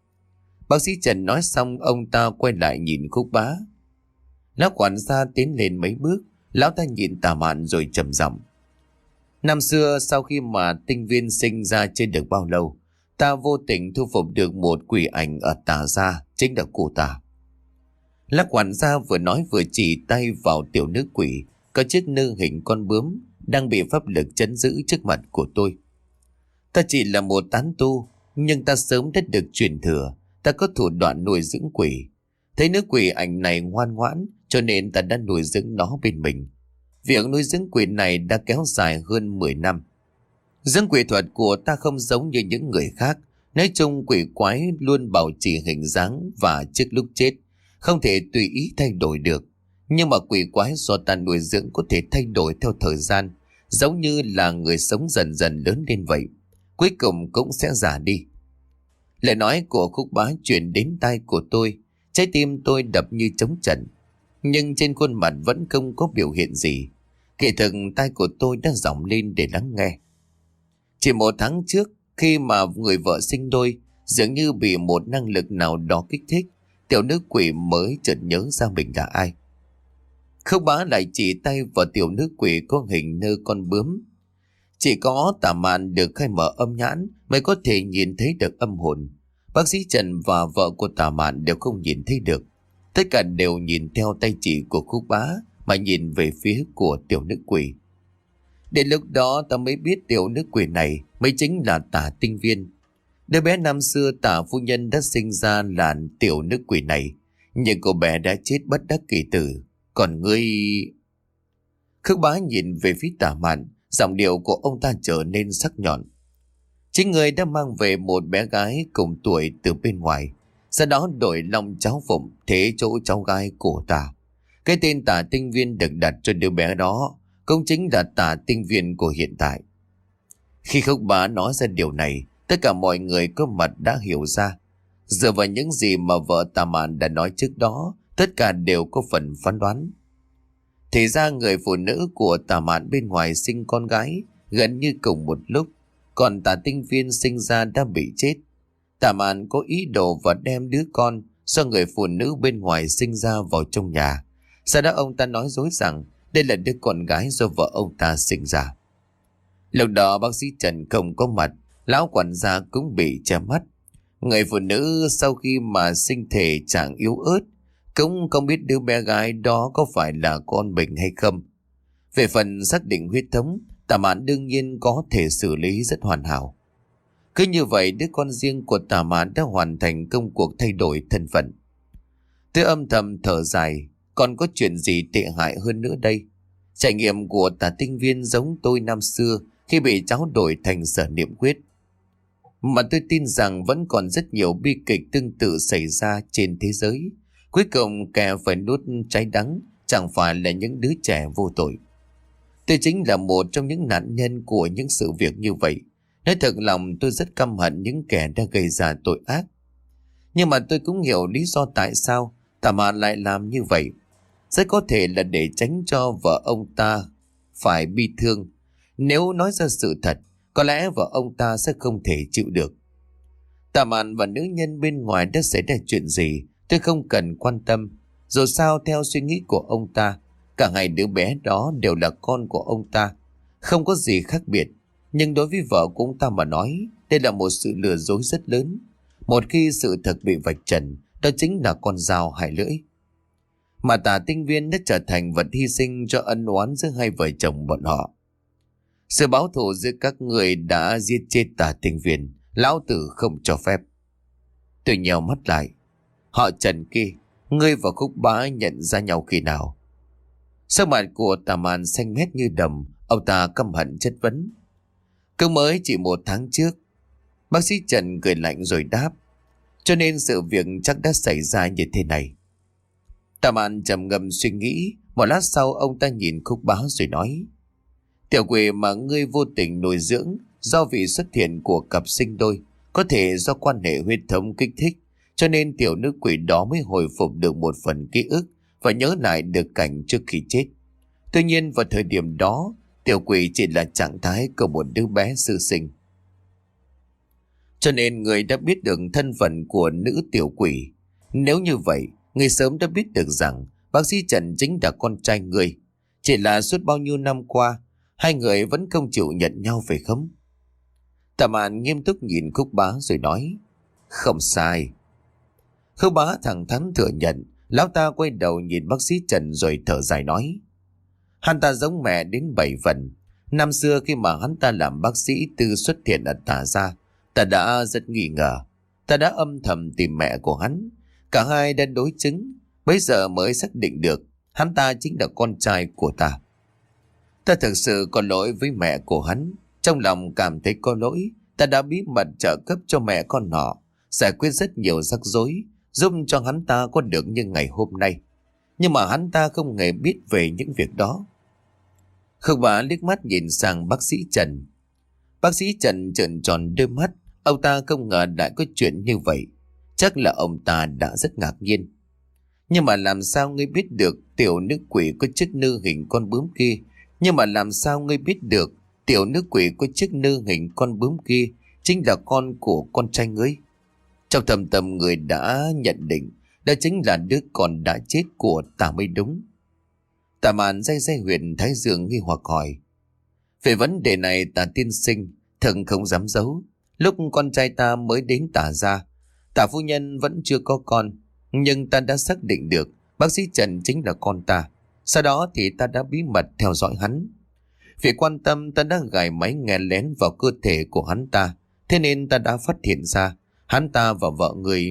Bác sĩ Trần nói xong, ông ta quay lại nhìn Khúc Bá. Lão quản gia tiến lên mấy bước. Lão ta nhìn Tả Mạn rồi trầm giọng. Năm xưa sau khi mà Tinh Viên sinh ra chưa được bao lâu, ta vô tình thu phục được một quỷ ảnh ở Tả gia, chính là cô ta. Lão quản gia vừa nói vừa chỉ tay vào tiểu nữ quỷ có chiếc nơ hình con bướm đang bị pháp lực trấn giữ trước mặt của tôi. Ta chỉ là một tán tu, nhưng ta sớm đã được truyền thừa. Ta có thủ đoạn nuôi dưỡng quỷ. Thấy nữ quỷ ảnh này ngoan ngoãn, cho nên ta đã nuôi dưỡng nó bên mình. Việc nuôi dưỡng quỷ này đã kéo dài hơn mười năm. Dưỡng quỷ thuật của ta không giống như những người khác. Nói chung quỷ quái luôn bảo trì hình dáng và trước lúc chết không thể tùy ý thay đổi được. Nhưng mà quỷ quái do ta nuôi dưỡng có thể thay đổi theo thời gian, giống như là người sống dần dần lớn lên vậy. Cuối cùng cũng sẽ già đi. Lời nói của Khúc Bá truyền đến tai của tôi. Trái tim tôi đập như trống trận, nhưng trên khuôn mặt vẫn không có biểu hiện gì. Kỳ thực tai của tôi đã dòng lên để lắng nghe. Chỉ một tháng trước, khi mà người vợ sinh đôi, dường như bị một năng lực nào đó kích thích, tiểu nữ quỷ mới chợt nhớ ra mình là ai. Khúc Bá lại chỉ tay vào tiểu nữ quỷ có hình nơ con bướm. Chỉ có Tả Mạn được khai mở âm nhãn mới có thể nhìn thấy được âm hồn. Bác sĩ Trần và vợ của Tả Mạn đều không nhìn thấy được. Tất cả đều nhìn theo tay chỉ của Khúc Bá mà nhìn về phía của tiểu nữ quỷ. Đến lúc đó ta mới biết tiểu nữ quỷ này mới chính là Tả Tinh Viên. Đứa bé năm xưa Tả phu nhân đã sinh ra là tiểu nữ quỷ này, nhưng cô bé đã chết bất đắc kỳ tử. Còn ngươi... Khúc Bá nhìn về phía Tả Mạn, giọng điệu của ông ta trở nên sắc nhọn. Chính người đã mang về một bé gái cùng tuổi từ bên ngoài, sau đó đổi lòng cháu phụng thế chỗ cháu gái của ta. Cái tên Tả Tinh Viên được đặt cho đứa bé đó cũng chính là Tả Tinh Viên của hiện tại. Khi Khúc Bá nói ra điều này, tất cả mọi người có mặt đã hiểu ra. Dựa vào những gì mà vợ Tả Mạn đã nói trước đó, tất cả đều có phần phán đoán. Thì ra người phụ nữ của Tả Mạn bên ngoài sinh con gái gần như cùng một lúc, còn Tả Tinh Viên sinh ra đã bị chết. Tả Mạn có ý đồ và đem đứa con do người phụ nữ bên ngoài sinh ra vào trong nhà. Sau đó ông ta nói dối rằng đây là đứa con gái do vợ ông ta sinh ra. Lúc đó bác sĩ Trần không có mặt, lão quản gia cũng bị che mắt. Người phụ nữ sau khi mà sinh thể trạng yếu ớt, cũng không biết đứa bé gái đó có phải là con mình hay không. Về phần xác định huyết thống, Tả Mạn đương nhiên có thể xử lý rất hoàn hảo. Cứ như vậy đứa con riêng của Tả Mạn đã hoàn thành công cuộc thay đổi thân phận. Tôi âm thầm thở dài, còn có chuyện gì tệ hại hơn nữa đây? Trải nghiệm của Tả Tinh Viên giống tôi năm xưa khi bị cháu đổi thành Sở Niệm Quyết. Mà tôi tin rằng vẫn còn rất nhiều bi kịch tương tự xảy ra trên thế giới. Cuối cùng kẻ phải nuốt trái đắng chẳng phải là những đứa trẻ vô tội. Tôi chính là một trong những nạn nhân của những sự việc như vậy. Nói thật lòng tôi rất căm hận những kẻ đã gây ra tội ác. Nhưng mà tôi cũng hiểu lý do tại sao Tà Mạn lại làm như vậy. Rất có thể là để tránh cho vợ ông ta phải bi thương. Nếu nói ra sự thật, có lẽ vợ ông ta sẽ không thể chịu được. Tà Mạn và nữ nhân bên ngoài đã xảy ra chuyện gì tôi không cần quan tâm. Dù sao theo suy nghĩ của ông ta, cả hai đứa bé đó đều là con của ông ta, không có gì khác biệt. Nhưng đối với vợ của ông ta mà nói, đây là một sự lừa dối rất lớn. Một khi sự thật bị vạch trần, đó chính là con dao hai lưỡi. Mà Tả Tinh Viên đã trở thành vật hy sinh cho ân oán giữa hai vợ chồng bọn họ. Sự báo thù giữa các người đã giết chết Tả Tinh Viên, lão tử không cho phép. Tôi nhèo mắt lại. Họ Trần kia, ngươi và Khúc Bá nhận ra nhau khi nào? Sắc mặt của Tà Mạn xanh mét như đầm, ông ta căm hận chất vấn. Cứ mới chỉ một tháng trước. Bác sĩ Trần cười lạnh rồi đáp. Cho nên sự việc chắc đã xảy ra như thế này. Tà Mạn trầm ngâm suy nghĩ. Một lát sau ông ta nhìn Khúc Bá rồi nói. Tiểu quỷ mà ngươi vô tình nuôi dưỡng do vị xuất hiện của cặp sinh đôi, có thể do quan hệ huyết thống kích thích, cho nên tiểu nữ quỷ đó mới hồi phục được một phần ký ức và nhớ lại được cảnh trước khi chết. Tuy nhiên vào thời điểm đó, tiểu quỷ chỉ là trạng thái của một đứa bé sơ sinh. Cho nên người đã biết được thân phận của nữ tiểu quỷ. Nếu như vậy, người sớm đã biết được rằng bác sĩ Trần chính là con trai người. Chỉ là suốt bao nhiêu năm qua, hai người vẫn không chịu nhận nhau phải không? Tà Mạn nghiêm túc nhìn Khúc Bá rồi nói. Không sai. Khúc Bá thẳng thắn thừa nhận. Lão ta quay đầu nhìn bác sĩ Trần rồi thở dài nói. Hắn ta giống mẹ đến bảy phần. Năm xưa khi mà hắn ta làm bác sĩ Tư xuất hiện ở Tà Gia, ta đã rất nghi ngờ. Ta đã âm thầm tìm mẹ của hắn. Cả hai đã đối chứng. Bây giờ mới xác định được hắn ta chính là con trai của ta. Ta thực sự có lỗi với mẹ của hắn. Trong lòng cảm thấy có lỗi. Ta đã bí mật trợ cấp cho mẹ con họ, giải quyết rất nhiều rắc rối, giúp cho hắn ta có được như ngày hôm nay. Nhưng mà hắn ta không hề biết về những việc đó. Khương Bá liếc mắt nhìn sang bác sĩ Trần. Bác sĩ Trần trợn tròn đôi mắt. Ông ta không ngờ lại có chuyện như vậy. Chắc là ông ta đã rất ngạc nhiên. Nhưng mà làm sao ngươi biết được tiểu nữ quỷ có chiếc nư hình con bướm kia? Nhưng mà làm sao ngươi biết được tiểu nữ quỷ có chiếc nư hình con bướm kia chính là con của con trai ngươi? Trong thầm tâm người đã nhận định đó chính là đứa con đã chết của ta mới đúng. Tà Mạn day day huyền thái dương nghi hoặc hỏi. Về vấn đề này Tà tiên sinh thần không dám giấu. Lúc con trai ta mới đến Tà Gia, Tà phu nhân vẫn chưa có con, nhưng ta đã xác định được bác sĩ Trần chính là con ta. Sau đó thì ta đã bí mật theo dõi hắn. Vì quan tâm ta đã gài máy nghe lén vào cơ thể của hắn ta. Thế nên ta đã phát hiện ra hắn ta và vợ người...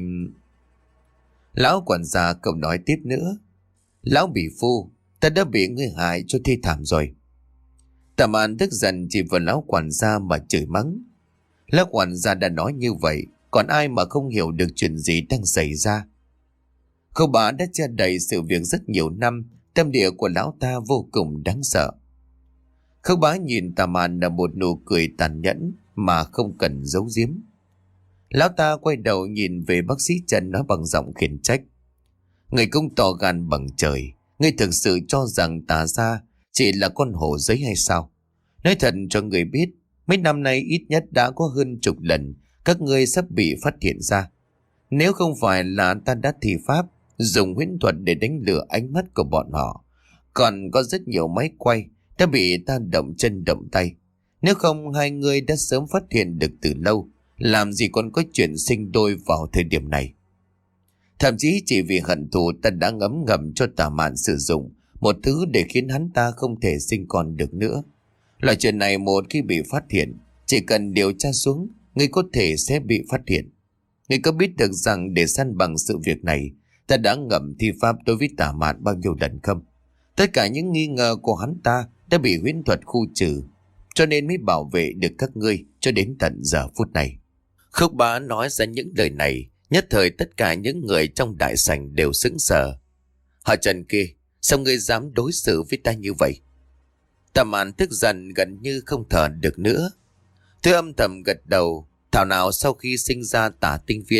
Lão quản gia cậu nói tiếp nữa. Lão bị phu, ta đã bị ngươi hại cho thê thảm rồi. Tà Mạn tức giận chỉ vào lão quản gia mà chửi mắng. Lão quản gia đã nói như vậy, còn ai mà không hiểu được chuyện gì đang xảy ra. Khâu Bá đã che đậy sự việc rất nhiều năm, tâm địa của lão ta vô cùng đáng sợ. Khâu Bá nhìn Tà Mạn là một nụ cười tàn nhẫn mà không cần giấu giếm. Lão ta quay đầu nhìn về bác sĩ Trần nói bằng giọng khiển trách. Người cũng to gan bằng trời. Ngươi thực sự cho rằng Tà Gia chỉ là con hổ giấy hay sao? Nói thật cho người biết, mấy năm nay ít nhất đã có hơn chục lần các ngươi sắp bị phát hiện ra. Nếu không phải là ta đã thi pháp, dùng huyễn thuật để đánh lừa ánh mắt của bọn họ, còn có rất nhiều máy quay đã bị ta động chân động tay. Nếu không hai người đã sớm phát hiện được từ lâu, làm gì còn có chuyện sinh đôi vào thời điểm này. Thậm chí chỉ vì hận thù ta đã ngấm ngầm cho Tà Mạn sử dụng một thứ để khiến hắn ta không thể sinh con được nữa. Loại chuyện này một khi bị phát hiện, chỉ cần điều tra xuống, người có thể sẽ bị phát hiện. Người có biết được rằng để săn bằng sự việc này, ta đã ngầm thi pháp đối với Tà Mạn bao nhiêu lần không? Tất cả những nghi ngờ của hắn ta đã bị huyễn thuật khu trừ, cho nên mới bảo vệ được các ngươi cho đến tận giờ phút này. Khúc Bá nói ra những lời này, nhất thời tất cả những người trong đại sảnh đều sững sờ. Họ Trần kia, sao ngươi dám đối xử với ta như vậy? Tà Mạn tức giận gần như không thở được nữa. Tôi âm thầm gật đầu, thảo nào sau khi sinh ra Tả Tinh Viên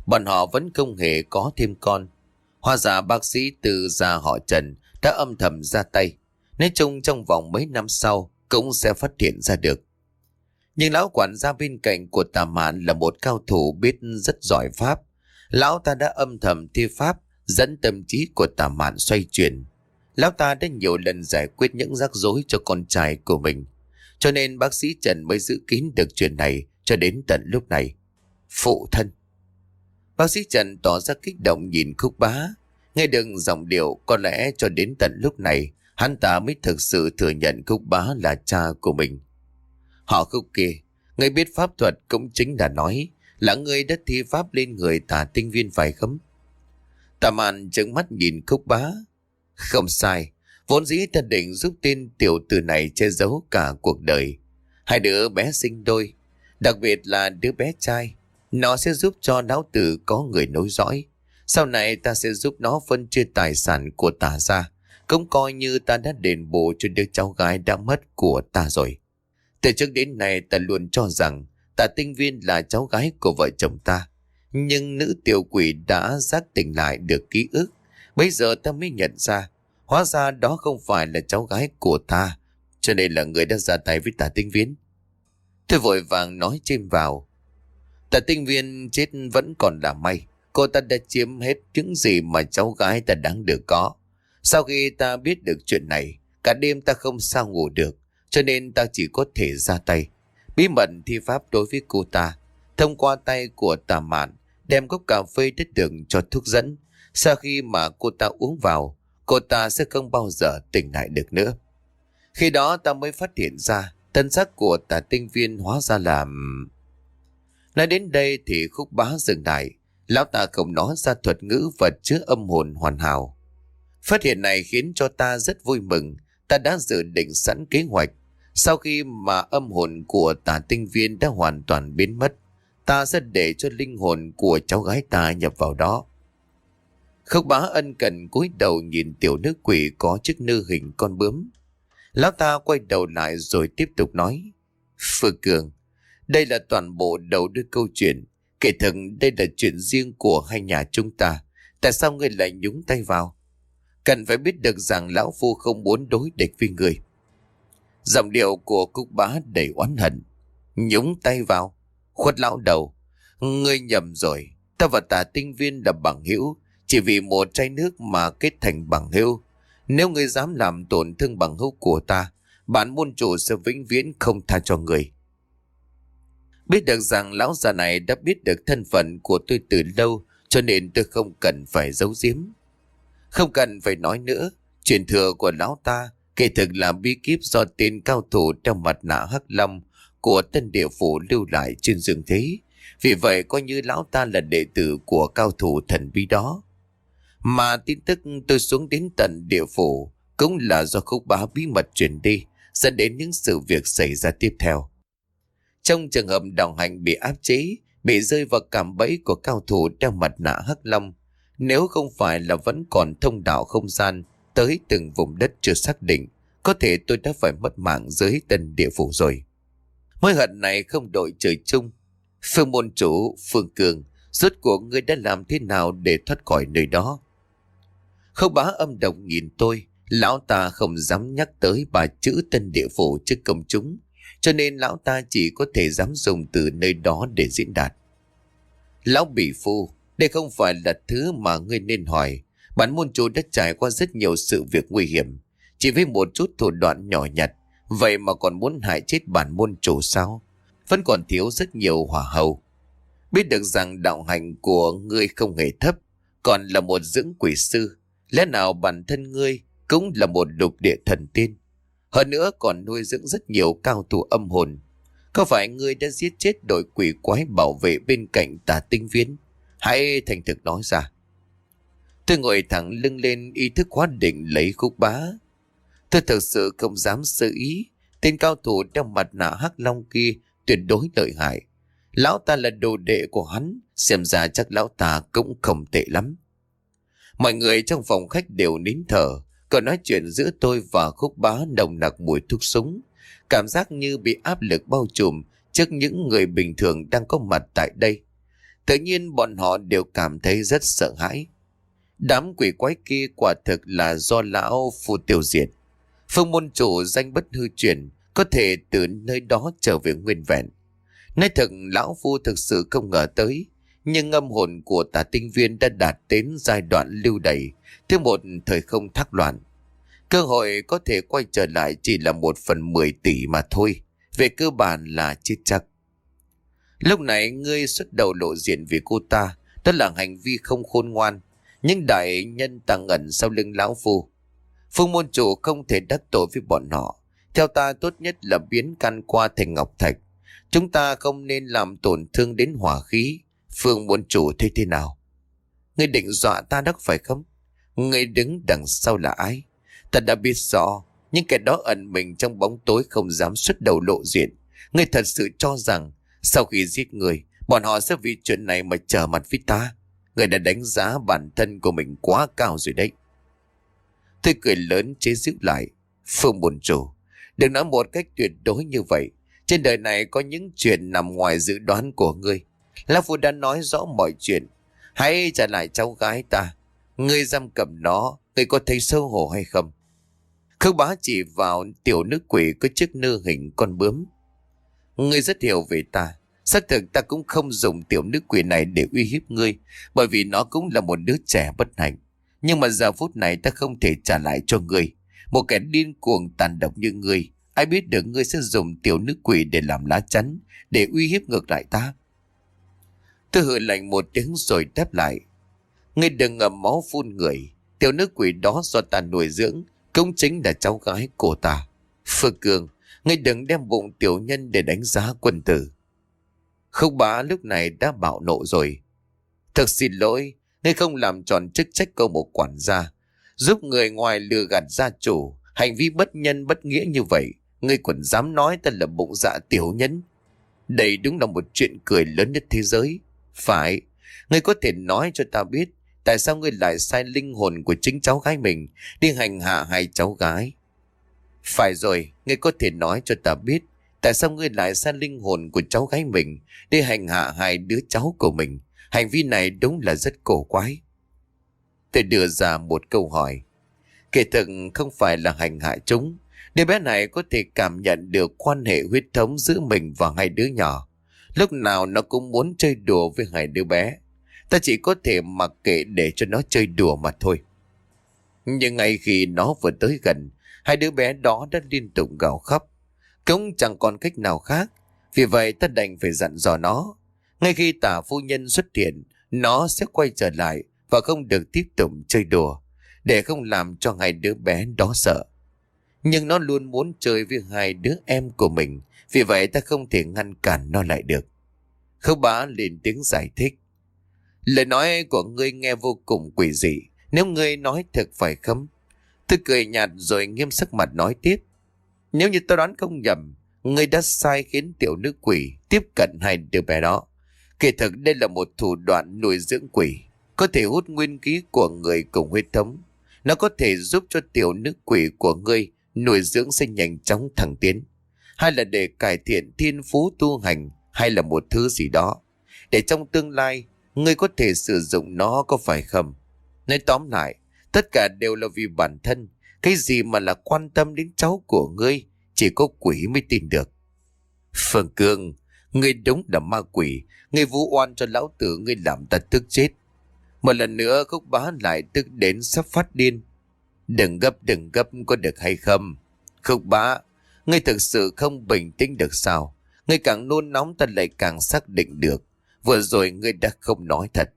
bọn họ vẫn không hề có thêm con. Hóa ra bác sĩ từ gia họ Trần đã âm thầm ra tay. Nói chung trong vòng mấy năm sau cũng sẽ phát hiện ra được. Nhưng lão quản gia bên cạnh của Tà Mạn là một cao thủ biết rất giỏi pháp. Lão ta đã âm thầm thi pháp dẫn tâm trí của Tà Mạn xoay chuyển. Lão ta đã nhiều lần giải quyết những rắc rối cho con trai của mình. Cho nên bác sĩ Trần mới giữ kín được chuyện này cho đến tận lúc này. Phụ thân. Bác sĩ Trần tỏ ra kích động nhìn Khúc Bá. Nghe được giọng điệu, có lẽ cho đến tận lúc này hắn ta mới thực sự thừa nhận Khúc Bá là cha của mình. Họ Khúc kia, người biết pháp thuật cũng chính là nói là người đã thi pháp lên người Tả Tinh Viên phải không? Tà Mạn trợn mắt nhìn Khúc Bá. Không sai, vốn dĩ ta định giúp tên tiểu tử này che giấu cả cuộc đời. Hai đứa bé sinh đôi, đặc biệt là đứa bé trai, nó sẽ giúp cho lão tử có người nối dõi. Sau này ta sẽ giúp nó phân chia tài sản của Tả gia, cũng coi như ta đã đền bù cho đứa cháu gái đã mất của ta rồi. Từ trước đến nay ta luôn cho rằng Tả Tinh Viên là cháu gái của vợ chồng ta. Nhưng nữ tiểu quỷ đã giác tỉnh lại được ký ức. Bây giờ ta mới nhận ra, hóa ra đó không phải là cháu gái của ta, cho nên là người đã ra tay với Tả Tinh Viên. Tôi vội vàng nói chêm vào. Tả Tinh Viên chết vẫn còn là may. Cô ta đã chiếm hết những gì mà cháu gái ta đáng được có. Sau khi ta biết được chuyện này, cả đêm ta không sao ngủ được, cho nên ta chỉ có thể ra tay. Bí mật thi pháp đối với cô ta, thông qua tay của Tà Mạn, đem cốc cà phê đất đường cho thuốc dẫn. Sau khi mà cô ta uống vào, cô ta sẽ không bao giờ tỉnh lại được nữa. Khi đó ta mới phát hiện ra thân xác của Tả Tinh Viên hóa ra là... Nói đến đây thì Khúc Bá dừng lại. Lão ta không nói ra thuật ngữ vật chứa âm hồn hoàn hảo. Phát hiện này khiến cho ta rất vui mừng. Ta đã dự định sẵn kế hoạch. Sau khi mà âm hồn của Tả Tinh Viên đã hoàn toàn biến mất, ta sẽ để cho linh hồn của cháu gái ta nhập vào đó. Khúc Bá ân cần cúi đầu nhìn tiểu nữ quỷ có chiếc nư hình con bướm. Lão ta quay đầu lại rồi tiếp tục nói. Phương Cường, đây là toàn bộ đầu đuôi câu chuyện. Kể thật đây là chuyện riêng của hai nhà chúng ta. Tại sao ngươi lại nhúng tay vào? Cần phải biết được rằng lão phu không muốn đối địch với người. Giọng điệu của Cúc Bá đầy oán hận. Nhúng tay vào? Khuất lão đầu. Ngươi nhầm rồi. Ta và Tả Tinh Viên là bằng hữu. Chỉ vì một chai nước mà kết thành bằng hữu. Nếu ngươi dám làm tổn thương bằng hữu của ta, bản môn chủ sẽ vĩnh viễn không tha cho người. Biết được rằng lão già này đã biết được thân phận của tôi từ lâu, cho nên tôi không cần phải giấu giếm. Không cần phải nói nữa, truyền thừa của lão ta kể thực là bí kíp do tên cao thủ trong mặt nạ Hắc Long của Tân Địa Phủ lưu lại trên dương thế. Vì vậy coi như lão ta là đệ tử của cao thủ thần bí đó. Mà tin tức tôi xuống đến tận địa phủ cũng là do Khúc Bá bí mật truyền đi, dẫn đến những sự việc xảy ra tiếp theo. Trong trường hợp Đạo Hạnh bị áp chế, bị rơi vào cạm bẫy của cao thủ đeo mặt nạ Hắc Long, nếu không phải là vẫn còn thông đạo không gian tới từng vùng đất chưa xác định, có thể tôi đã phải mất mạng dưới Tân Địa Phủ rồi. Mối hận này không đội trời chung. Phương môn chủ, Phương Cường, rốt cuộc ngươi đã làm thế nào để thoát khỏi nơi đó? Khâu Bá âm độc nhìn tôi, lão ta không dám nhắc tới ba chữ Tân Địa Phủ trước công chúng, cho nên lão ta chỉ có thể dám dùng từ nơi đó để diễn đạt. Lão Bỉ Phu, đây không phải là thứ mà ngươi nên hỏi. Bản môn chủ đã trải qua rất nhiều sự việc nguy hiểm, chỉ với một chút thủ đoạn nhỏ nhặt, vậy mà còn muốn hại chết bản môn chủ sao? Vẫn còn thiếu rất nhiều hỏa hầu. Biết được rằng đạo hạnh của ngươi không hề thấp, còn là một dưỡng quỷ sư, lẽ nào bản thân ngươi cũng là một lục địa thần tiên, hơn nữa còn nuôi dưỡng rất nhiều cao thủ âm hồn. Có phải ngươi đã giết chết đội quỷ quái bảo vệ bên cạnh Tả Tinh Viên? Hãy thành thực nói ra. Tôi ngồi thẳng lưng lên, ý thức hóa định lấy Khúc Bá. Tôi thực sự không dám sơ ý. Tên cao thủ đeo mặt nạ Hắc Long kia tuyệt đối lợi hại. Lão ta là đồ đệ của hắn, xem ra chắc lão ta cũng không tệ lắm. Mọi người trong phòng khách đều nín thở. Còn nói chuyện giữa tôi và Khúc Bá nồng nặc mùi thuốc súng. Cảm giác như bị áp lực bao trùm trước những người bình thường đang có mặt tại đây. Tự nhiên bọn họ đều cảm thấy rất sợ hãi. Đám quỷ quái kia quả thực là do lão phu tiêu diệt. Phương môn chủ danh bất hư truyền, có thể từ nơi đó trở về nguyên vẹn. Nói thật, lão phu thực sự không ngờ tới, nhưng âm hồn của Tả Tinh Viên đã đạt đến giai đoạn lưu đày, theo một thời không thác loạn. Cơ hội có thể quay trở lại chỉ là một phần mười tỷ mà thôi, về cơ bản là chết chắc. Lúc này ngươi xuất đầu lộ diện vì cô ta, đó là hành vi không khôn ngoan, nhưng đại nhân tàng ẩn sau lưng lão phu. Phương môn chủ không thể đắc tội với bọn họ. Theo ta tốt nhất là biến căn qua thành ngọc thạch. Chúng ta không nên làm tổn thương đến hỏa khí. Phương môn chủ thấy thế nào? Ngươi định dọa ta đắc phải không? Ngươi đứng đằng sau là ai? Ta đã biết rõ, nhưng kẻ đó ẩn mình trong bóng tối không dám xuất đầu lộ diện. Ngươi thật sự cho rằng sau khi giết người, bọn họ sẽ vì chuyện này mà trở mặt với ta? Ngươi đã đánh giá bản thân của mình quá cao rồi đấy. Tôi cười lớn chế giễu lại. Phương môn chủ, đừng nói một cách tuyệt đối như vậy. Trên đời này có những chuyện nằm ngoài dự đoán của ngươi. Lão phu đã nói rõ mọi chuyện. Hãy trả lại cháu gái ta. Ngươi giam cầm nó, ngươi có thấy xấu hổ hay không? Khâu bá chỉ vào tiểu nữ quỷ có chiếc nơ hình con bướm. Ngươi rất hiểu về ta. Xác thực ta cũng không dùng tiểu nữ quỷ này để uy hiếp ngươi, bởi vì nó cũng là một đứa trẻ bất hạnh. Nhưng mà giờ phút này ta không thể trả lại cho ngươi. Một kẻ điên cuồng tàn độc như ngươi, ai biết được ngươi sẽ dùng tiểu nữ quỷ để làm lá chắn, để uy hiếp ngược lại ta. Tôi hừ lạnh một tiếng rồi đáp lại. Ngươi đừng ngậm máu phun người. Tiểu nữ quỷ đó do ta nuôi dưỡng, cũng chính là cháu gái của ta. Phương Cường, ngươi đừng đem bụng tiểu nhân để đánh giá quân tử. Khúc Bá lúc này đã bạo nộ rồi. Thật xin lỗi, ngươi không làm tròn chức trách của một quản gia, giúp người ngoài lừa gạt gia chủ. Hành vi bất nhân bất nghĩa như vậy, ngươi còn dám nói ta là bụng dạ tiểu nhân? Đây đúng là một chuyện cười lớn nhất thế giới. Phải, ngươi có thể nói cho ta biết tại sao ngươi lại sai linh hồn của chính cháu gái mình đi hành hạ hai cháu gái? Phải rồi, ngươi có thể nói cho ta biết tại sao ngươi lại sai linh hồn của cháu gái mình đi hành hạ hai đứa cháu của mình? Hành vi này đúng là rất cổ quái. Tôi đưa ra một câu hỏi. Kể thực không phải là hành hạ chúng. Đứa bé này có thể cảm nhận được quan hệ huyết thống giữa mình và hai đứa nhỏ. Lúc nào nó cũng muốn chơi đùa với hai đứa bé. Ta chỉ có thể mặc kệ để cho nó chơi đùa mà thôi. Nhưng ngay khi nó vừa tới gần, hai đứa bé đó đã liên tục gào khóc. Cũng chẳng còn cách nào khác. Vì vậy ta đành phải dặn dò nó. Ngay khi Tả phu nhân xuất hiện, nó sẽ quay trở lại và không được tiếp tục chơi đùa, để không làm cho hai đứa bé đó sợ. Nhưng nó luôn muốn chơi với hai đứa em của mình, vì vậy ta không thể ngăn cản nó lại được. Khâu Bá lên tiếng giải thích. Lời nói của ngươi nghe vô cùng quỷ dị, nếu ngươi nói thật phải không? Tôi cười nhạt rồi nghiêm sắc mặt nói tiếp. Nếu như tôi đoán không nhầm, ngươi đã sai khiến tiểu nữ quỷ tiếp cận hai đứa bé đó. Kể thực đây là một thủ đoạn nuôi dưỡng quỷ, có thể hút nguyên khí của người cùng huyết thống. Nó có thể giúp cho tiểu nữ quỷ của ngươi nuôi dưỡng sinh nhanh chóng thăng tiến, hay là để cải thiện thiên phú tu hành, hay là một thứ gì đó, để trong tương lai ngươi có thể sử dụng nó, có phải không? Nói tóm lại, tất cả đều là vì bản thân. Cái gì mà là quan tâm đến cháu của ngươi, chỉ có quỷ mới tin được. Phương Cương, ngươi đúng là ma quỷ. Ngươi vu oan cho lão tử, ngươi làm ta tức chết. Một lần nữa Khúc Bá lại tức đến sắp phát điên. Đừng gấp đừng gấp có được hay không? Khúc Bá, ngươi thực sự không bình tĩnh được sao? Ngươi càng nôn nóng ta lại càng xác định được. Vừa rồi ngươi đã không nói thật.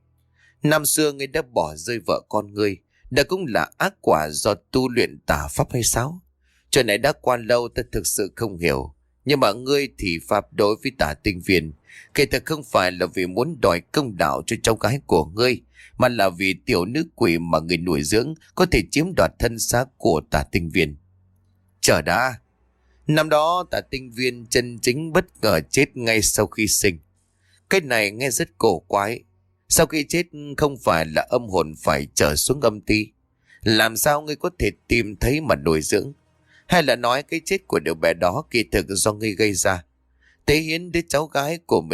Năm xưa ngươi đã bỏ rơi vợ con ngươi, đã cũng là ác quả do tu luyện tà pháp hay sao? Chuyện này đã qua lâu ta thực sự không hiểu. Nhưng mà ngươi thì pháp đối với Tả Tinh Viên, kể thật không phải là vì muốn đòi công đạo cho cháu gái của ngươi, mà là vì tiểu nữ quỷ mà người nuôi dưỡng có thể chiếm đoạt thân xác của Tả Tinh Viên. Chờ đã, năm đó Tả Tinh Viên chân chính bất ngờ chết ngay sau khi sinh. Cái này nghe rất cổ quái. Sau khi chết không phải là âm hồn phải trở xuống âm ti? Làm sao ngươi có thể tìm thấy mà nuôi dưỡng? Hay là nói cái chết của đứa bé đó kỳ thực do ngươi gây ra, tế hiến đứa cháu gái của mình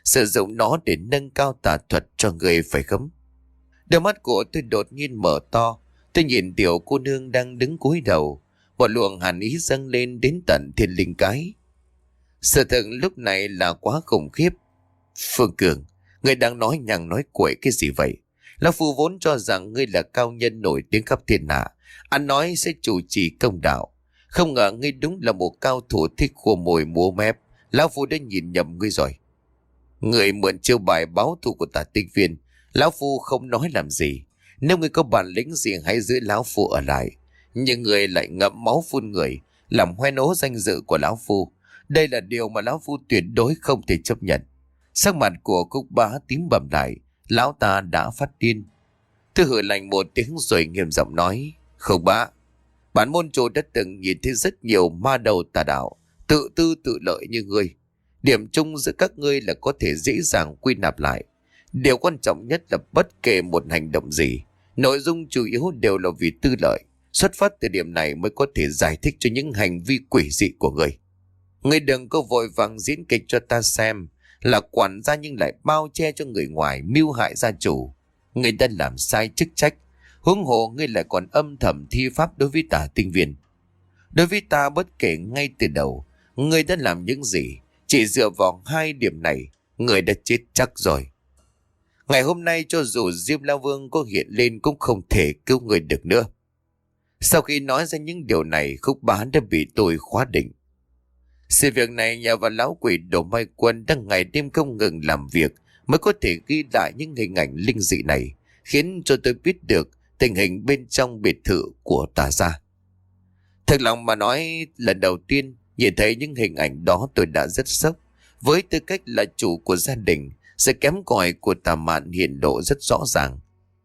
sử dụng nó để nâng cao tà thuật cho người phải không? Đôi mắt của tôi đột nhiên mở to. Tôi nhìn tiểu cô nương đang đứng cúi đầu. Một luồng hàn ý dâng lên đến tận thiên linh cái. Sự thật lúc này là quá khủng khiếp. Phương Cường, ngươi đang nói nhằng nói quậy cái gì vậy? Lão Phu vốn cho rằng ngươi là cao nhân nổi tiếng khắp thiên hạ. Anh nói sẽ chủ trì công đạo. Không ngờ ngươi đúng là một cao thủ thích khua mồi múa mép. Lão Phu đã nhìn nhầm ngươi rồi. Ngươi mượn chiêu bài báo thù của Tả Tinh Viên. Lão Phu không nói làm gì. Nếu ngươi có bản lĩnh gì hãy giữ Lão Phu ở lại. Nhưng ngươi lại ngậm máu phun người, làm hoen ố danh dự của Lão Phu. Đây là điều mà Lão Phu tuyệt đối không thể chấp nhận. Sắc mặt của Cúc Bá tím bầm lại. Lão ta đã phát điên. Tôi hừ lạnh một tiếng rồi nghiêm giọng nói: Không bá, bản môn chủ đã từng nhìn thấy rất nhiều ma đầu tà đạo tự tư tự lợi như ngươi. Điểm chung giữa các ngươi là có thể dễ dàng quy nạp lại. Điều quan trọng nhất là bất kể một hành động gì, nội dung chủ yếu đều là vì tư lợi. Xuất phát từ điểm này mới có thể giải thích cho những hành vi quỷ dị của ngươi. Ngươi đừng có vội vàng diễn kịch cho ta xem, là quản gia nhưng lại bao che cho người ngoài mưu hại gia chủ. Ngươi đã làm sai chức trách, huống hồ ngươi lại còn âm thầm thi pháp đối với Tả Tinh Viên. Đối với ta bất kể ngay từ đầu ngươi đã làm những gì, chỉ dựa vào hai điểm này ngươi đã chết chắc rồi. Ngày hôm nay cho dù Diêm La Vương có hiện lên cũng không thể cứu người được nữa. Sau khi nói ra những điều này, Khúc Bá đã bị tôi khóa định. Sự việc này nhờ vào lão quỷ Đồ Mai Quân đang ngày đêm không ngừng làm việc mới có thể ghi lại những hình ảnh linh dị này, khiến cho tôi biết được tình hình bên trong biệt thự của Tả gia. Thật lòng mà nói, lần đầu tiên nhìn thấy những hình ảnh đó tôi đã rất sốc. Với tư cách là chủ của gia đình, sự kém cỏi của Tà Mạn hiện lộ rất rõ ràng.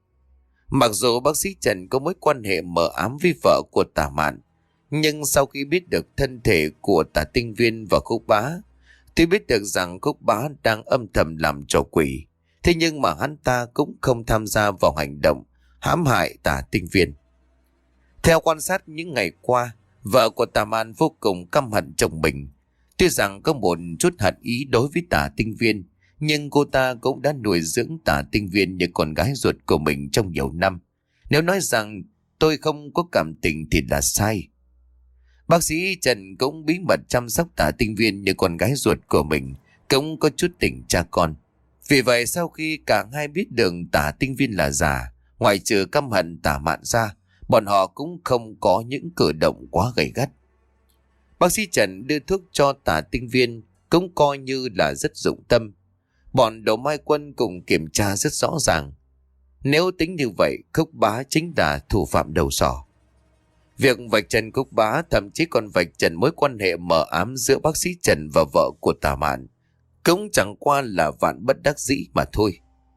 Mặc dù bác sĩ Trần có mối quan hệ mờ ám với vợ của Tà Mạn, nhưng sau khi biết được thân thể của Tả Tinh Viên và Khúc Bá, tôi biết được rằng Khúc Bá đang âm thầm làm trò quỷ. Thế nhưng mà hắn ta cũng không tham gia vào hành động hãm hại Tả Tinh Viên. Theo quan sát những ngày qua, vợ của Tà Mạn vô cùng căm hận chồng mình. Tuy rằng có một chút hận ý đối với Tả Tinh Viên, nhưng cô ta cũng đã nuôi dưỡng Tả Tinh Viên như con gái ruột của mình trong nhiều năm. Nếu nói rằng tôi không có cảm tình thì là sai. Bác sĩ Trần cũng bí mật chăm sóc Tả Tinh Viên như con gái ruột của mình, cũng có chút tình cha con. Vì vậy sau khi cả hai biết được Tả Tinh Viên là giả, ngoài trừ căm hận Tả Mạn ra, bọn họ cũng không có những cử động quá gay gắt. Bác sĩ Trần đưa thuốc cho Tả Tinh Viên cũng coi như là rất dụng tâm. Bọn Đồ Mai Quân cùng kiểm tra rất rõ ràng. Nếu tính như vậy, Khúc Bá chính là thủ phạm đầu sỏ. Việc vạch trần Khúc Bá thậm chí còn vạch trần mối quan hệ mờ ám giữa bác sĩ Trần và vợ của Tả Mạn cũng chẳng qua là vạn bất đắc dĩ mà thôi.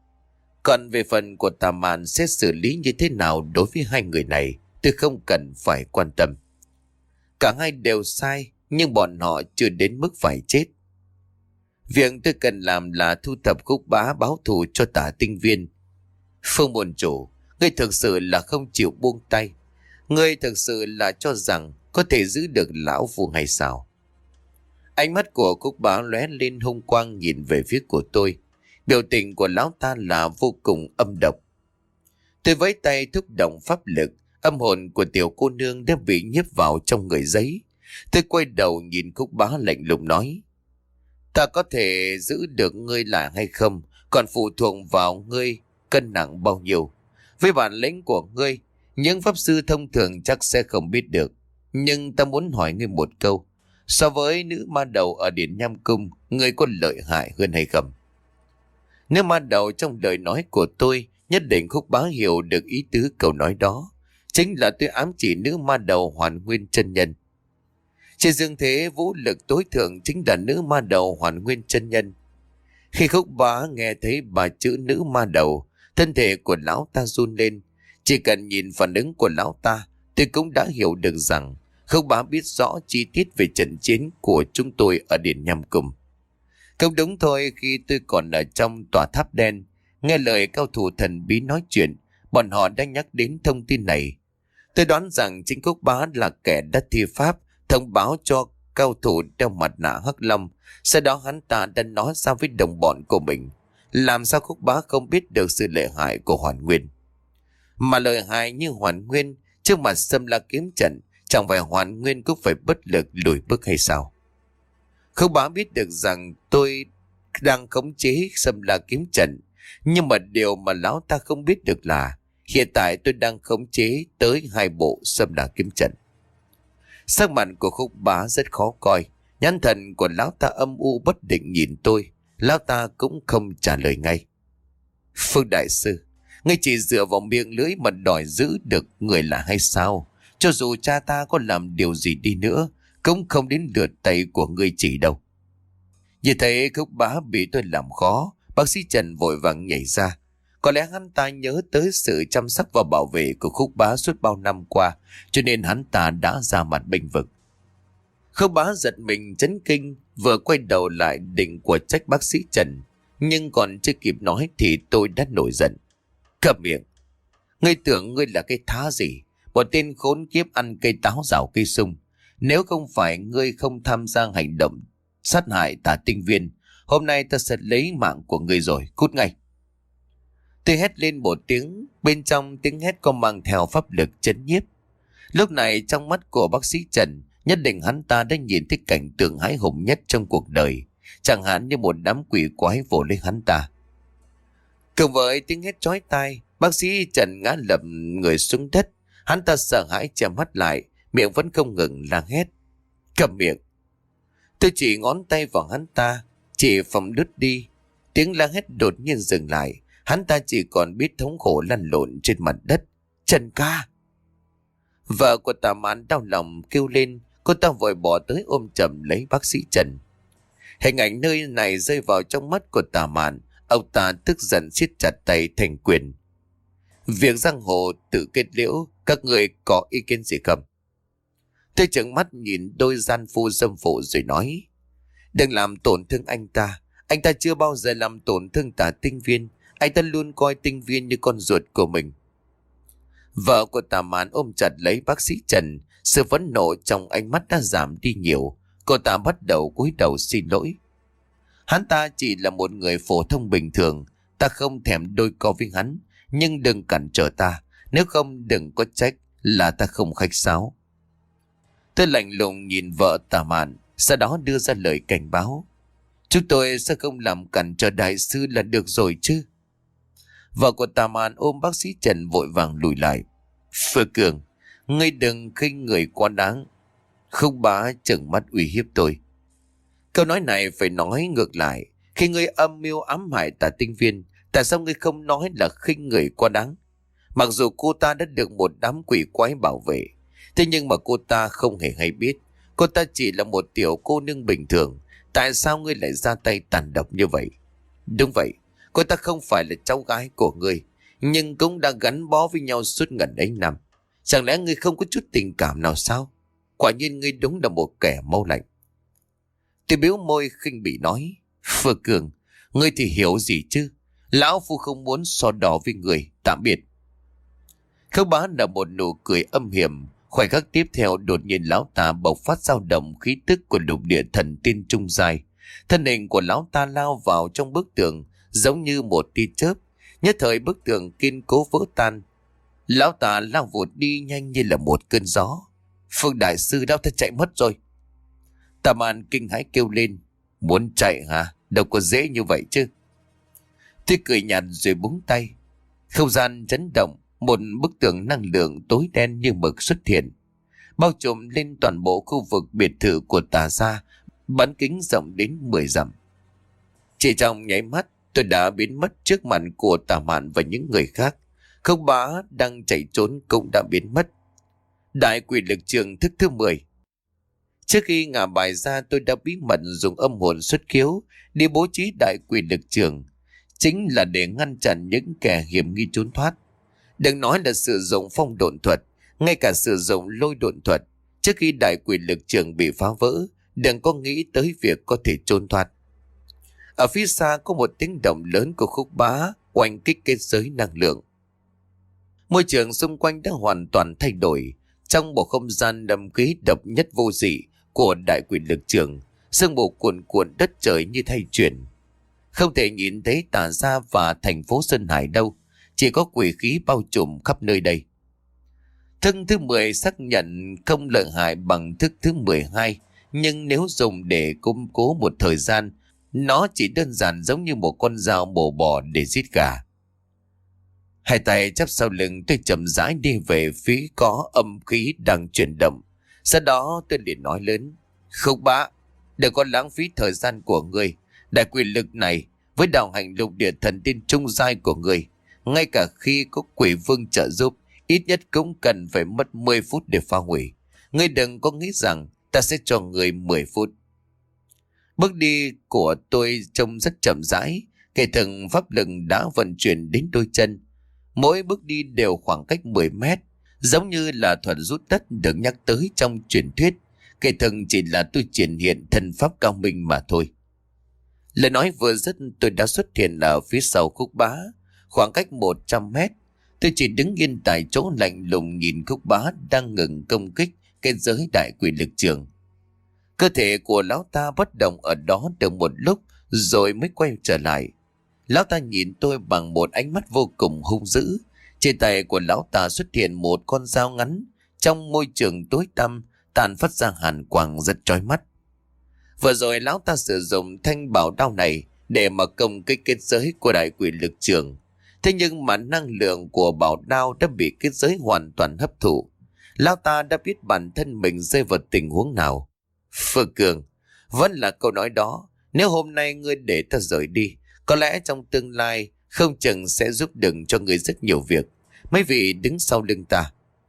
Còn về phần của Tả Mạn sẽ xử lý như thế nào đối với hai người này, tôi không cần phải quan tâm. Cả hai đều sai, nhưng bọn họ chưa đến mức phải chết. Việc tôi cần làm là thu thập Khúc Bá báo thù cho Tả Tinh Viên. Phương môn chủ, ngươi thực sự là không chịu buông tay. Ngươi thực sự là cho rằng có thể giữ được lão phu hay sao? Ánh mắt của Khúc Bá lóe lên hung quang nhìn về phía của tôi. Biểu tình của lão ta là vô cùng âm độc. Tôi với tay thúc động pháp lực, âm hồn của tiểu cô nương đã bị nhiếp vào trong người giấy. Tôi quay đầu nhìn Khúc Bá lạnh lùng nói: Ta có thể giữ được ngươi lại hay không, còn phụ thuộc vào ngươi cân nặng bao nhiêu. Với bản lĩnh của ngươi, những pháp sư thông thường chắc sẽ không biết được. Nhưng ta muốn hỏi ngươi một câu. So với nữ ma đầu ở Điện Nham Cung, ngươi có lợi hại hơn hay không? Nữ ma đầu trong lời nói của tôi, nhất định Khúc Bá hiểu được ý tứ câu nói đó. Chính là tôi ám chỉ nữ ma đầu Hoàn Nguyên chân nhân. Trên dương thế vũ lực tối thượng chính là nữ ma đầu Hoàn Nguyên chân nhân. Khi Khúc Bá nghe thấy ba chữ nữ ma đầu, thân thể của lão ta run lên. Chỉ cần nhìn phản ứng của lão ta, tôi cũng đã hiểu được rằng Khúc Bá biết rõ chi tiết về trận chiến của chúng tôi ở Điện Nham Cung. Không đúng thôi, khi tôi còn ở trong tòa tháp đen, nghe lời cao thủ thần bí nói chuyện, bọn họ đã nhắc đến thông tin này. Tôi đoán rằng chính Khúc Bá là kẻ đã thi pháp thông báo cho cao thủ đeo mặt nạ hắc long. Sau đó hắn ta đã nói ra với đồng bọn của mình. Làm sao Khúc Bá không biết được sự lợi hại của Hoàn Nguyên? Mà lợi hại như Hoàn Nguyên trước mặt Sâm La kiếm trận, chẳng phải Hoàn Nguyên cũng phải bất lực lùi bước hay sao? Khúc Bá biết được rằng tôi đang khống chế Sâm La kiếm trận, nhưng mà điều mà lão ta không biết được là hiện tại tôi đang khống chế tới hai bộ Sâm La kiếm trận. Sắc mặt của Khúc Bá rất khó coi, nhãn thần của lão ta âm u bất định nhìn tôi. Lão ta cũng không trả lời ngay. Phương đại sư, ngươi chỉ dựa vào miệng lưỡi mà đòi giữ được người là hay sao? Cho dù cha ta có làm điều gì đi nữa, cũng không đến lượt tay của ngươi chỉ đâu. Như thế Khúc Bá bị tôi làm khó, bác sĩ Trần vội vàng nhảy ra. Có lẽ hắn ta nhớ tới sự chăm sóc và bảo vệ của Khúc Bá suốt bao năm qua, cho nên hắn ta đã ra mặt bênh vực. Khúc Bá giật mình chấn kinh, vừa quay đầu lại định của trách bác sĩ Trần, nhưng còn chưa kịp nói thì tôi đã nổi giận. Câm miệng! Ngươi tưởng ngươi là cái thá gì? Một tên khốn kiếp ăn cây táo rào cây sung. Nếu không phải ngươi không tham gia hành động sát hại Tả Tinh Viên, hôm nay ta sẽ lấy mạng của ngươi rồi, cút ngay. Tôi hét lên một tiếng, bên trong tiếng hét có mang theo pháp lực chấn nhiếp. Lúc này trong mắt của bác sĩ Trần, nhất định hắn ta đã nhìn thấy cảnh tượng hãi hùng nhất trong cuộc đời, chẳng hạn như một đám quỷ quái vồ lấy hắn ta. Cùng với tiếng hét chói tai, bác sĩ Trần ngã lầm người xuống đất. Hắn ta sợ hãi che mắt lại, miệng vẫn không ngừng la hét. Cầm miệng! Tôi chỉ ngón tay vào hắn ta, chỉ phòng đứt đi. Tiếng la hét đột nhiên dừng lại, hắn ta chỉ còn biết thống khổ lăn lộn trên mặt đất. Trần ca! Vợ của Tà Mạn đau lòng kêu lên, cô ta vội bỏ tới ôm chầm lấy bác sĩ Trần. Hình ảnh nơi này rơi vào trong mắt của Tà Mạn, ông ta tức giận siết chặt tay thành quyền. Việc giang hồ tự kết liễu, các người có ý kiến gì không? Tôi trợn mắt nhìn đôi gian phu dâm phụ rồi nói, đừng làm tổn thương anh ta. Anh ta chưa bao giờ làm tổn thương Tả Tinh Viên. Anh ta luôn coi Tinh Viên như con ruột của mình. Vợ của Tà Mạn ôm chặt lấy bác sĩ Trần, sự phẫn nộ trong ánh mắt đã giảm đi nhiều. Cô ta bắt đầu cúi đầu xin lỗi. Hắn ta chỉ là một người phổ thông bình thường, ta không thèm đôi co với hắn, nhưng đừng cản trở ta, nếu không đừng có trách là ta không khách sáo. Tôi lạnh lùng nhìn vợ Tà Mạn, sau đó đưa ra lời cảnh báo. Chúng tôi sẽ không làm cản trở đại sư là được rồi chứ? Vợ của Tà Mạn ôm bác sĩ Trần vội vàng lùi lại. Phước Cường, ngươi đừng khinh người quá đáng. Khúc Bá trừng mắt uy hiếp tôi. Câu nói này phải nói ngược lại. Khi ngươi âm mưu ám hại Tả Tinh Viên, tại sao ngươi không nói là khinh người quá đáng? Mặc dù cô ta đã được một đám quỷ quái bảo vệ, thế nhưng mà cô ta không hề hay biết. Cô ta chỉ là một tiểu cô nương bình thường. Tại sao ngươi lại ra tay tàn độc như vậy? Đúng vậy, cô ta không phải là cháu gái của ngươi, nhưng cũng đã gắn bó với nhau suốt ngần ấy năm. Chẳng lẽ ngươi không có chút tình cảm nào sao? Quả nhiên ngươi đúng là một kẻ mau lạnh. Tôi biếu môi khinh bỉ nói, Phước Cường, ngươi thì hiểu gì chứ? Lão phu không muốn so đỏ với người, tạm biệt. Khâu Bá là một nụ cười âm hiểm. Khoảnh khắc tiếp theo đột nhiên lão ta bộc phát dao động khí tức của lục địa thần tiên trung dài. Thân hình của lão ta lao vào trong bức tường giống như một tia chớp. Nhất thời bức tường kiên cố vỡ tan. Lão ta lao vụt đi nhanh như là một cơn gió. Phương đại sư đâu ta chạy mất rồi. Tà Mạn kinh hãi kêu lên. Muốn chạy hả? Đâu có dễ như vậy chứ. Tôi cười nhạt rồi búng tay. Không gian chấn động. Một bức tường năng lượng tối đen như mực xuất hiện, bao trùm lên toàn bộ khu vực biệt thự của Tà gia, bán kính rộng đến mười dặm. Chỉ trong nháy mắt, tôi đã biến mất trước mặt của Tà Mạn và những người khác. Khúc Bá đang chạy trốn cũng đã biến mất. Đại quỷ lực trường thức thứ mười. Trước khi ngả bài ra, tôi đã bí mật dùng âm hồn xuất khiếu đi bố trí đại quỷ lực trường, chính là để ngăn chặn những kẻ hiểm nghi trốn thoát. Đừng nói là sử dụng phong độn thuật, ngay cả sử dụng lôi độn thuật, trước khi đại quỷ lực trường bị phá vỡ, đừng có nghĩ tới việc có thể trốn thoát. Ở phía xa có một tiếng động lớn của Khúc Bá oanh kích kết giới năng lượng. Môi trường xung quanh đã hoàn toàn thay đổi. Trong bộ không gian đậm khí độc nhất vô dị của đại quỷ lực trường, sương mù cuồn cuộn đất trời như thay chuyển. Không thể nhìn thấy Tà Gia và thành phố Sơn Hải đâu, chỉ có quỷ khí bao trùm khắp nơi đây. Thức thứ mười xác nhận không lợi hại bằng thức thứ mười hai, nhưng nếu dùng để củng cố một thời gian, nó chỉ đơn giản giống như một con dao mổ bò để giết gà. Hai tay chắp sau lưng, tôi chậm rãi đi về phía có âm khí đang chuyển động. Sau đó tôi liền nói lớn: Khúc Bá, đừng có lãng phí thời gian của ngươi. Đại quỷ lực này với đạo hành lục địa thần tiên trung giai của ngươi, ngay cả khi có quỷ vương trợ giúp, ít nhất cũng cần phải mất mười phút để phá hủy. Ngươi đừng có nghĩ rằng ta sẽ cho ngươi mười phút. Bước đi của tôi trông rất chậm rãi, kẻ thần pháp lực đã vận chuyển đến đôi chân. Mỗi bước đi đều khoảng cách mười mét, giống như là thuật rút đất được nhắc tới trong truyền thuyết. Kẻ thần chỉ là tôi triển hiện thần pháp cao minh mà thôi. Lời nói vừa dứt, tôi đã xuất hiện ở phía sau Khúc Bá, khoảng cách một trăm mét. Tôi chỉ đứng yên tại chỗ lạnh lùng nhìn Khúc Bá đang ngừng công kích cái giới đại quỷ lực trường. Cơ thể của lão ta bất động ở đó được một lúc rồi mới quay trở lại. Lão ta nhìn tôi bằng một ánh mắt vô cùng hung dữ. Trên tay của lão ta xuất hiện một con dao ngắn, trong môi trường tối tăm tàn phát ra hàn quang rất chói mắt. Vừa rồi lão ta sử dụng thanh bảo đao này để mà công kích kết giới của đại quỷ lực trường. Thế nhưng mà năng lượng của bảo đao đã bị kết giới hoàn toàn hấp thụ. Lão ta đã biết bản thân mình rơi vào tình huống nào. Phượng Cường, vẫn là câu nói đó, nếu hôm nay ngươi để ta rời đi, có lẽ trong tương lai không chừng sẽ giúp đừng cho ngươi rất nhiều việc. Mấy vị đứng sau lưng ta.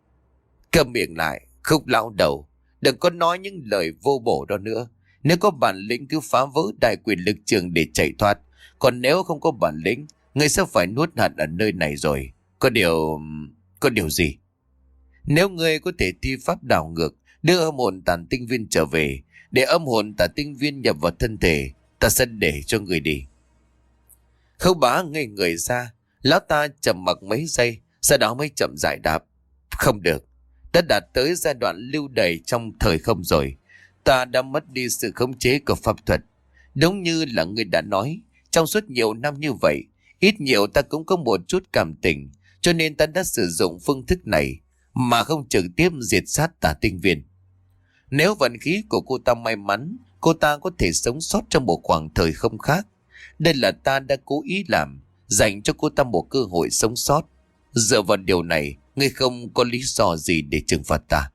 Câm miệng lại, Khúc lão đầu, đừng có nói những lời vô bổ đó nữa. Nếu có bản lĩnh cứ phá vỡ đại quyền lực trường để chạy thoát, còn nếu không có bản lĩnh, ngươi sẽ phải nuốt hận ở nơi này rồi. Có điều... có điều gì? Nếu ngươi có thể thi pháp đảo ngược, đưa âm hồn tàn tinh viên trở về, để âm hồn tàn tinh viên nhập vào thân thể, ta sẽ để cho ngươi đi. Khâu Bá ngây người ra, lão ta trầm mặc mấy giây, sau đó mới chậm rãi đáp: Không được, đã đạt tới giai đoạn lưu đày trong thời không rồi. Ta đã mất đi sự khống chế của pháp thuật. Đúng như là ngươi đã nói, trong suốt nhiều năm như vậy, ít nhiều ta cũng có một chút cảm tình, cho nên ta đã sử dụng phương thức này mà không trực tiếp diệt sát tà tinh viên. Nếu vận khí của cô ta may mắn, cô ta có thể sống sót trong một khoảng thời không khác. Đây là ta đã cố ý làm, dành cho cô ta một cơ hội sống sót. Dựa vào điều này, ngươi không có lý do gì để trừng phạt ta.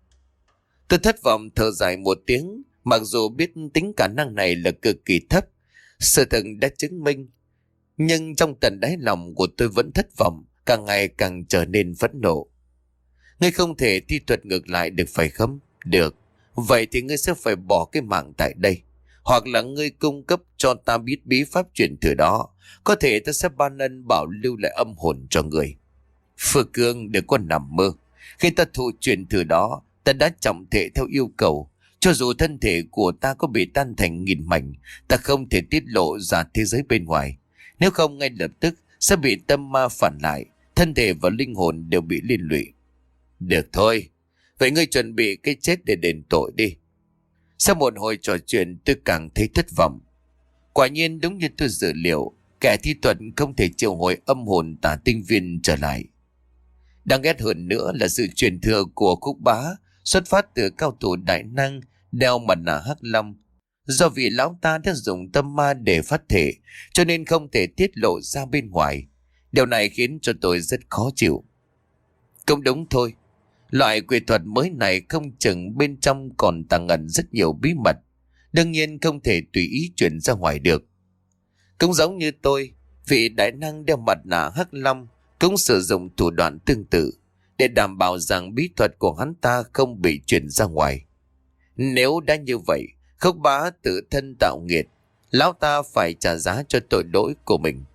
Tôi thất vọng thở dài một tiếng, mặc dù biết tính khả năng này là cực kỳ thấp. Sự thật đã chứng minh, nhưng trong tận đáy lòng của tôi vẫn thất vọng, càng ngày càng trở nên phẫn nộ. Ngươi không thể thi thuật ngược lại được phải không? Được, vậy thì ngươi sẽ phải bỏ cái mạng tại đây. Hoặc là ngươi cung cấp cho ta biết bí pháp chuyển thừa đó, có thể ta sẽ ban ân bảo lưu lại âm hồn cho ngươi. Phượng Cương đừng có nằm mơ. Khi ta thụ chuyển thừa đó, ta đã trọng thể theo yêu cầu. Cho dù thân thể của ta có bị tan thành nghìn mảnh, ta không thể tiết lộ ra thế giới bên ngoài. Nếu không ngay lập tức sẽ bị tâm ma phản lại, thân thể và linh hồn đều bị liên lụy. Được thôi, vậy ngươi chuẩn bị cái chết để đền tội đi. Sau một hồi trò chuyện, tôi càng thấy thất vọng. Quả nhiên đúng như tôi dự liệu, kẻ thi thuật không thể triệu hồi âm hồn tà tinh viên trở lại. Đáng ghét hơn nữa là sự truyền thừa của Khúc Bá xuất phát từ cao thủ đại năng đeo mặt nạ hắc long. Do vị lão ta đã dùng tâm ma để phát thể, cho nên không thể tiết lộ ra bên ngoài. Điều này khiến cho tôi rất khó chịu. Cũng đúng thôi, loại quỷ thuật mới này không chừng bên trong còn tàng ẩn rất nhiều bí mật, đương nhiên không thể tùy ý chuyển ra ngoài được. Cũng giống như tôi, vị đại năng đeo mặt nạ hắc long cũng sử dụng thủ đoạn tương tự để đảm bảo rằng bí thuật của hắn ta không bị chuyển ra ngoài. Nếu đã như vậy, Khúc Bá tự thân tạo nghiệt, lão ta phải trả giá cho tội lỗi của mình.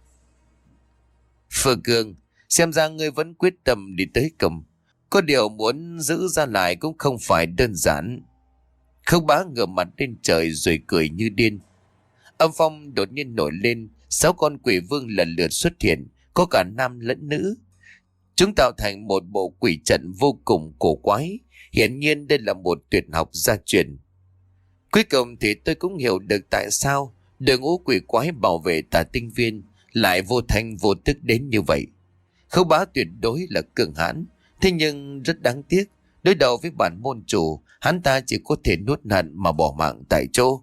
Phương Cương, xem ra ngươi vẫn quyết tâm đi tới cùng. Có điều muốn giữ ra lại cũng không phải đơn giản. Khúc Bá ngửa mặt lên trời rồi cười như điên. Âm phong đột nhiên nổi lên, sáu con quỷ vương lần lượt xuất hiện, có cả nam lẫn nữ. Chúng tạo thành một bộ quỷ trận vô cùng cổ quái. Hiển nhiên đây là một tuyệt học gia truyền. Cuối cùng thì tôi cũng hiểu được tại sao đội ngũ quỷ quái bảo vệ Tà Tinh Viên lại vô thanh vô tức đến như vậy. Khâu Bá tuyệt đối là cường hãn, thế nhưng rất đáng tiếc, đối đầu với bản môn chủ, hắn ta chỉ có thể nuốt hận mà bỏ mạng tại chỗ.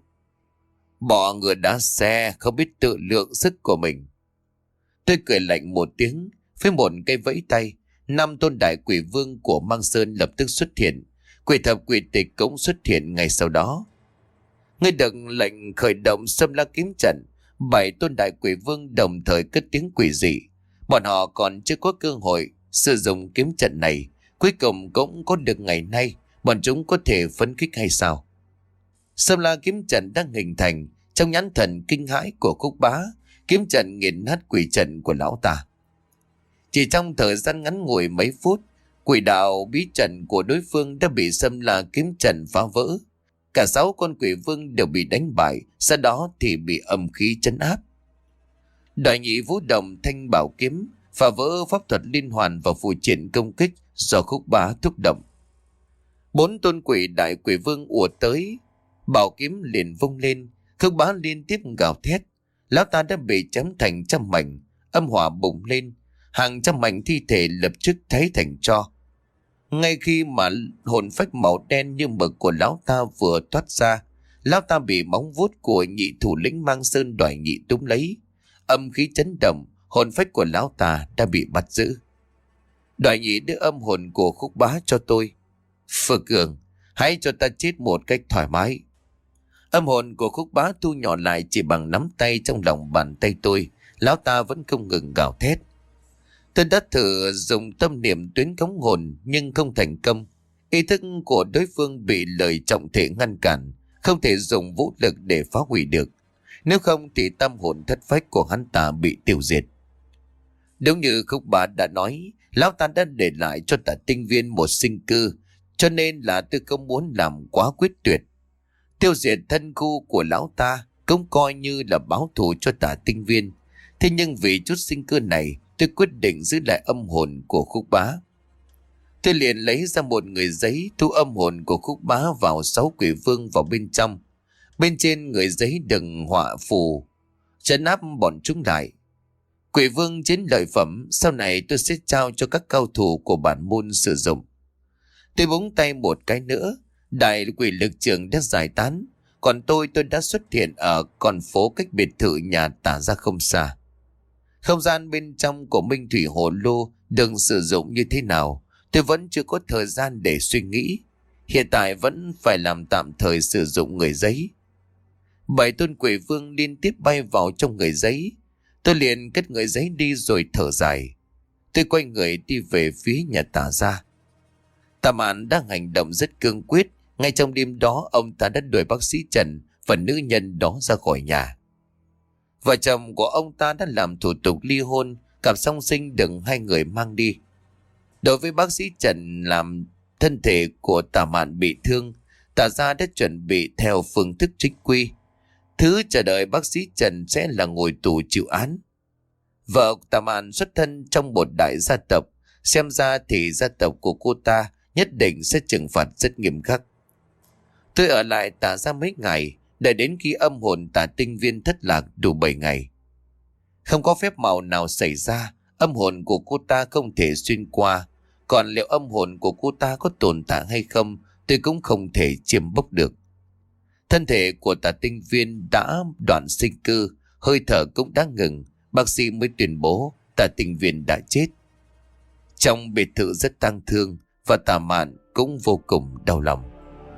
Bỏ ngựa đá xe, không biết tự lượng sức của mình. Tôi cười lạnh một tiếng, với một cây vẫy tay, năm tôn đại quỷ vương của Mang Sơn lập tức xuất hiện. Quỷ thập quỷ tịch cũng xuất hiện ngay sau đó. Ngươi được lệnh khởi động Xâm La kiếm trận, bảy tôn đại quỷ vương đồng thời cất tiếng quỷ dị. Bọn họ còn chưa có cơ hội sử dụng kiếm trận này, cuối cùng cũng có được ngày nay, bọn chúng có thể phấn khích hay sao? Xâm La kiếm trận đang hình thành, trong nhãn thần kinh hãi của Khúc Bá, kiếm trận nghiền nát quỷ trận của lão ta. Chỉ trong thời gian ngắn ngủi mấy phút, quỷ đạo bí trận của đối phương đã bị Xâm La kiếm trận phá vỡ. Cả sáu con quỷ vương đều bị đánh bại, sau đó thì bị âm khí trấn áp. Đại nhị vũ động thanh bảo kiếm phá vỡ pháp thuật liên hoàn và phụ triển công kích do Khúc Bá thúc động. Bốn tôn quỷ đại quỷ vương ùa tới, bảo kiếm liền vung lên. Khúc Bá liên tiếp gào thét, lão ta đã bị chém thành trăm mảnh, âm hỏa bùng lên, hàng trăm mảnh thi thể lập tức cháy thành tro. Ngay khi mà hồn phách màu đen như mực của lão ta vừa thoát ra, lão ta bị móng vuốt của nhị thủ lĩnh Mang Sơn đoài nhị túm lấy. Âm khí chấn động, hồn phách của lão ta đã bị bắt giữ. Đoài nhị đưa âm hồn của Khúc Bá cho tôi. Phượng Cường, hãy cho ta chết một cách thoải mái. Âm hồn của Khúc Bá thu nhỏ lại chỉ bằng nắm tay trong lòng bàn tay tôi. Lão ta vẫn không ngừng gào thét. Tôi đã thử dùng tâm niệm tuyến cống hồn nhưng không thành công. Ý thức của đối phương bị lời trọng thể ngăn cản, không thể dùng vũ lực để phá hủy được. Nếu không thì tâm hồn thất phách của hắn ta bị tiêu diệt. Đúng như Khúc Bá đã nói, lão ta đã để lại cho Tà Tinh Viên một sinh cơ, cho nên là tôi không muốn làm quá quyết tuyệt. Tiêu diệt thân khu của lão ta cũng coi như là báo thù cho Tà Tinh Viên. Thế nhưng vì chút sinh cơ này, tôi quyết định giữ lại âm hồn của Khúc Bá. Tôi liền lấy ra một người giấy thu âm hồn của Khúc Bá vào sáu quỷ vương vào bên trong. Bên trên người giấy đừng họa phù, trấn áp bọn chúng lại. Quỷ vương chiến lợi phẩm sau này tôi sẽ trao cho các cao thủ của bản môn sử dụng. Tôi búng tay một cái nữa, đại quỷ lực trường đã giải tán. Còn tôi tôi đã xuất hiện ở con phố cách biệt thự nhà Tả ra không xa. Không gian bên trong của Minh Thủy Hồ Lô được sử dụng như thế nào, tôi vẫn chưa có thời gian để suy nghĩ. Hiện tại vẫn phải làm tạm thời sử dụng người giấy. Bảy tôn quỷ vương liên tiếp bay vào trong người giấy. Tôi liền cất người giấy đi rồi thở dài. Tôi quay người đi về phía nhà Tả ra. Tà Mạn đang hành động rất cương quyết. Ngay trong đêm đó ông ta đã đuổi bác sĩ Trần và nữ nhân đó ra khỏi nhà. Vợ chồng của ông ta đã làm thủ tục ly hôn, cặp song sinh được hai người mang đi. Đối với bác sĩ Trần, làm thân thể của Tà Mạn bị thương, Tả gia đã chuẩn bị theo phương thức trích quy. Thứ chờ đợi bác sĩ Trần sẽ là ngồi tù chịu án. Vợ Tà Mạn xuất thân trong một đại gia tộc, xem ra thì gia tộc của cô ta nhất định sẽ trừng phạt rất nghiêm khắc. Tôi ở lại Tả gia mấy ngày, đợi đến khi âm hồn Tà Tinh Viên thất lạc đủ bảy ngày. Không có phép màu nào xảy ra, âm hồn của cô ta không thể xuyên qua. Còn liệu âm hồn của cô ta có tồn tại hay không, tôi cũng không thể chiêm bốc được. Thân thể của Tà Tinh Viên đã đoạn sinh cơ, hơi thở cũng đã ngừng, bác sĩ mới tuyên bố Tà Tinh Viên đã chết. Trong biệt thự rất tang thương và Tà Mạn cũng vô cùng đau lòng.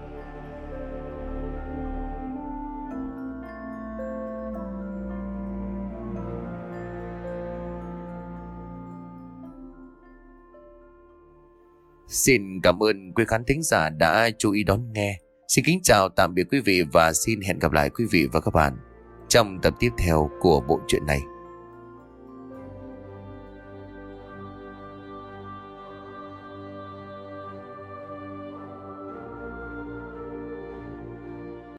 Xin cảm ơn quý khán thính giả đã chú ý đón nghe. Xin kính chào tạm biệt quý vị và xin hẹn gặp lại quý vị và các bạn trong tập tiếp theo của bộ truyện này.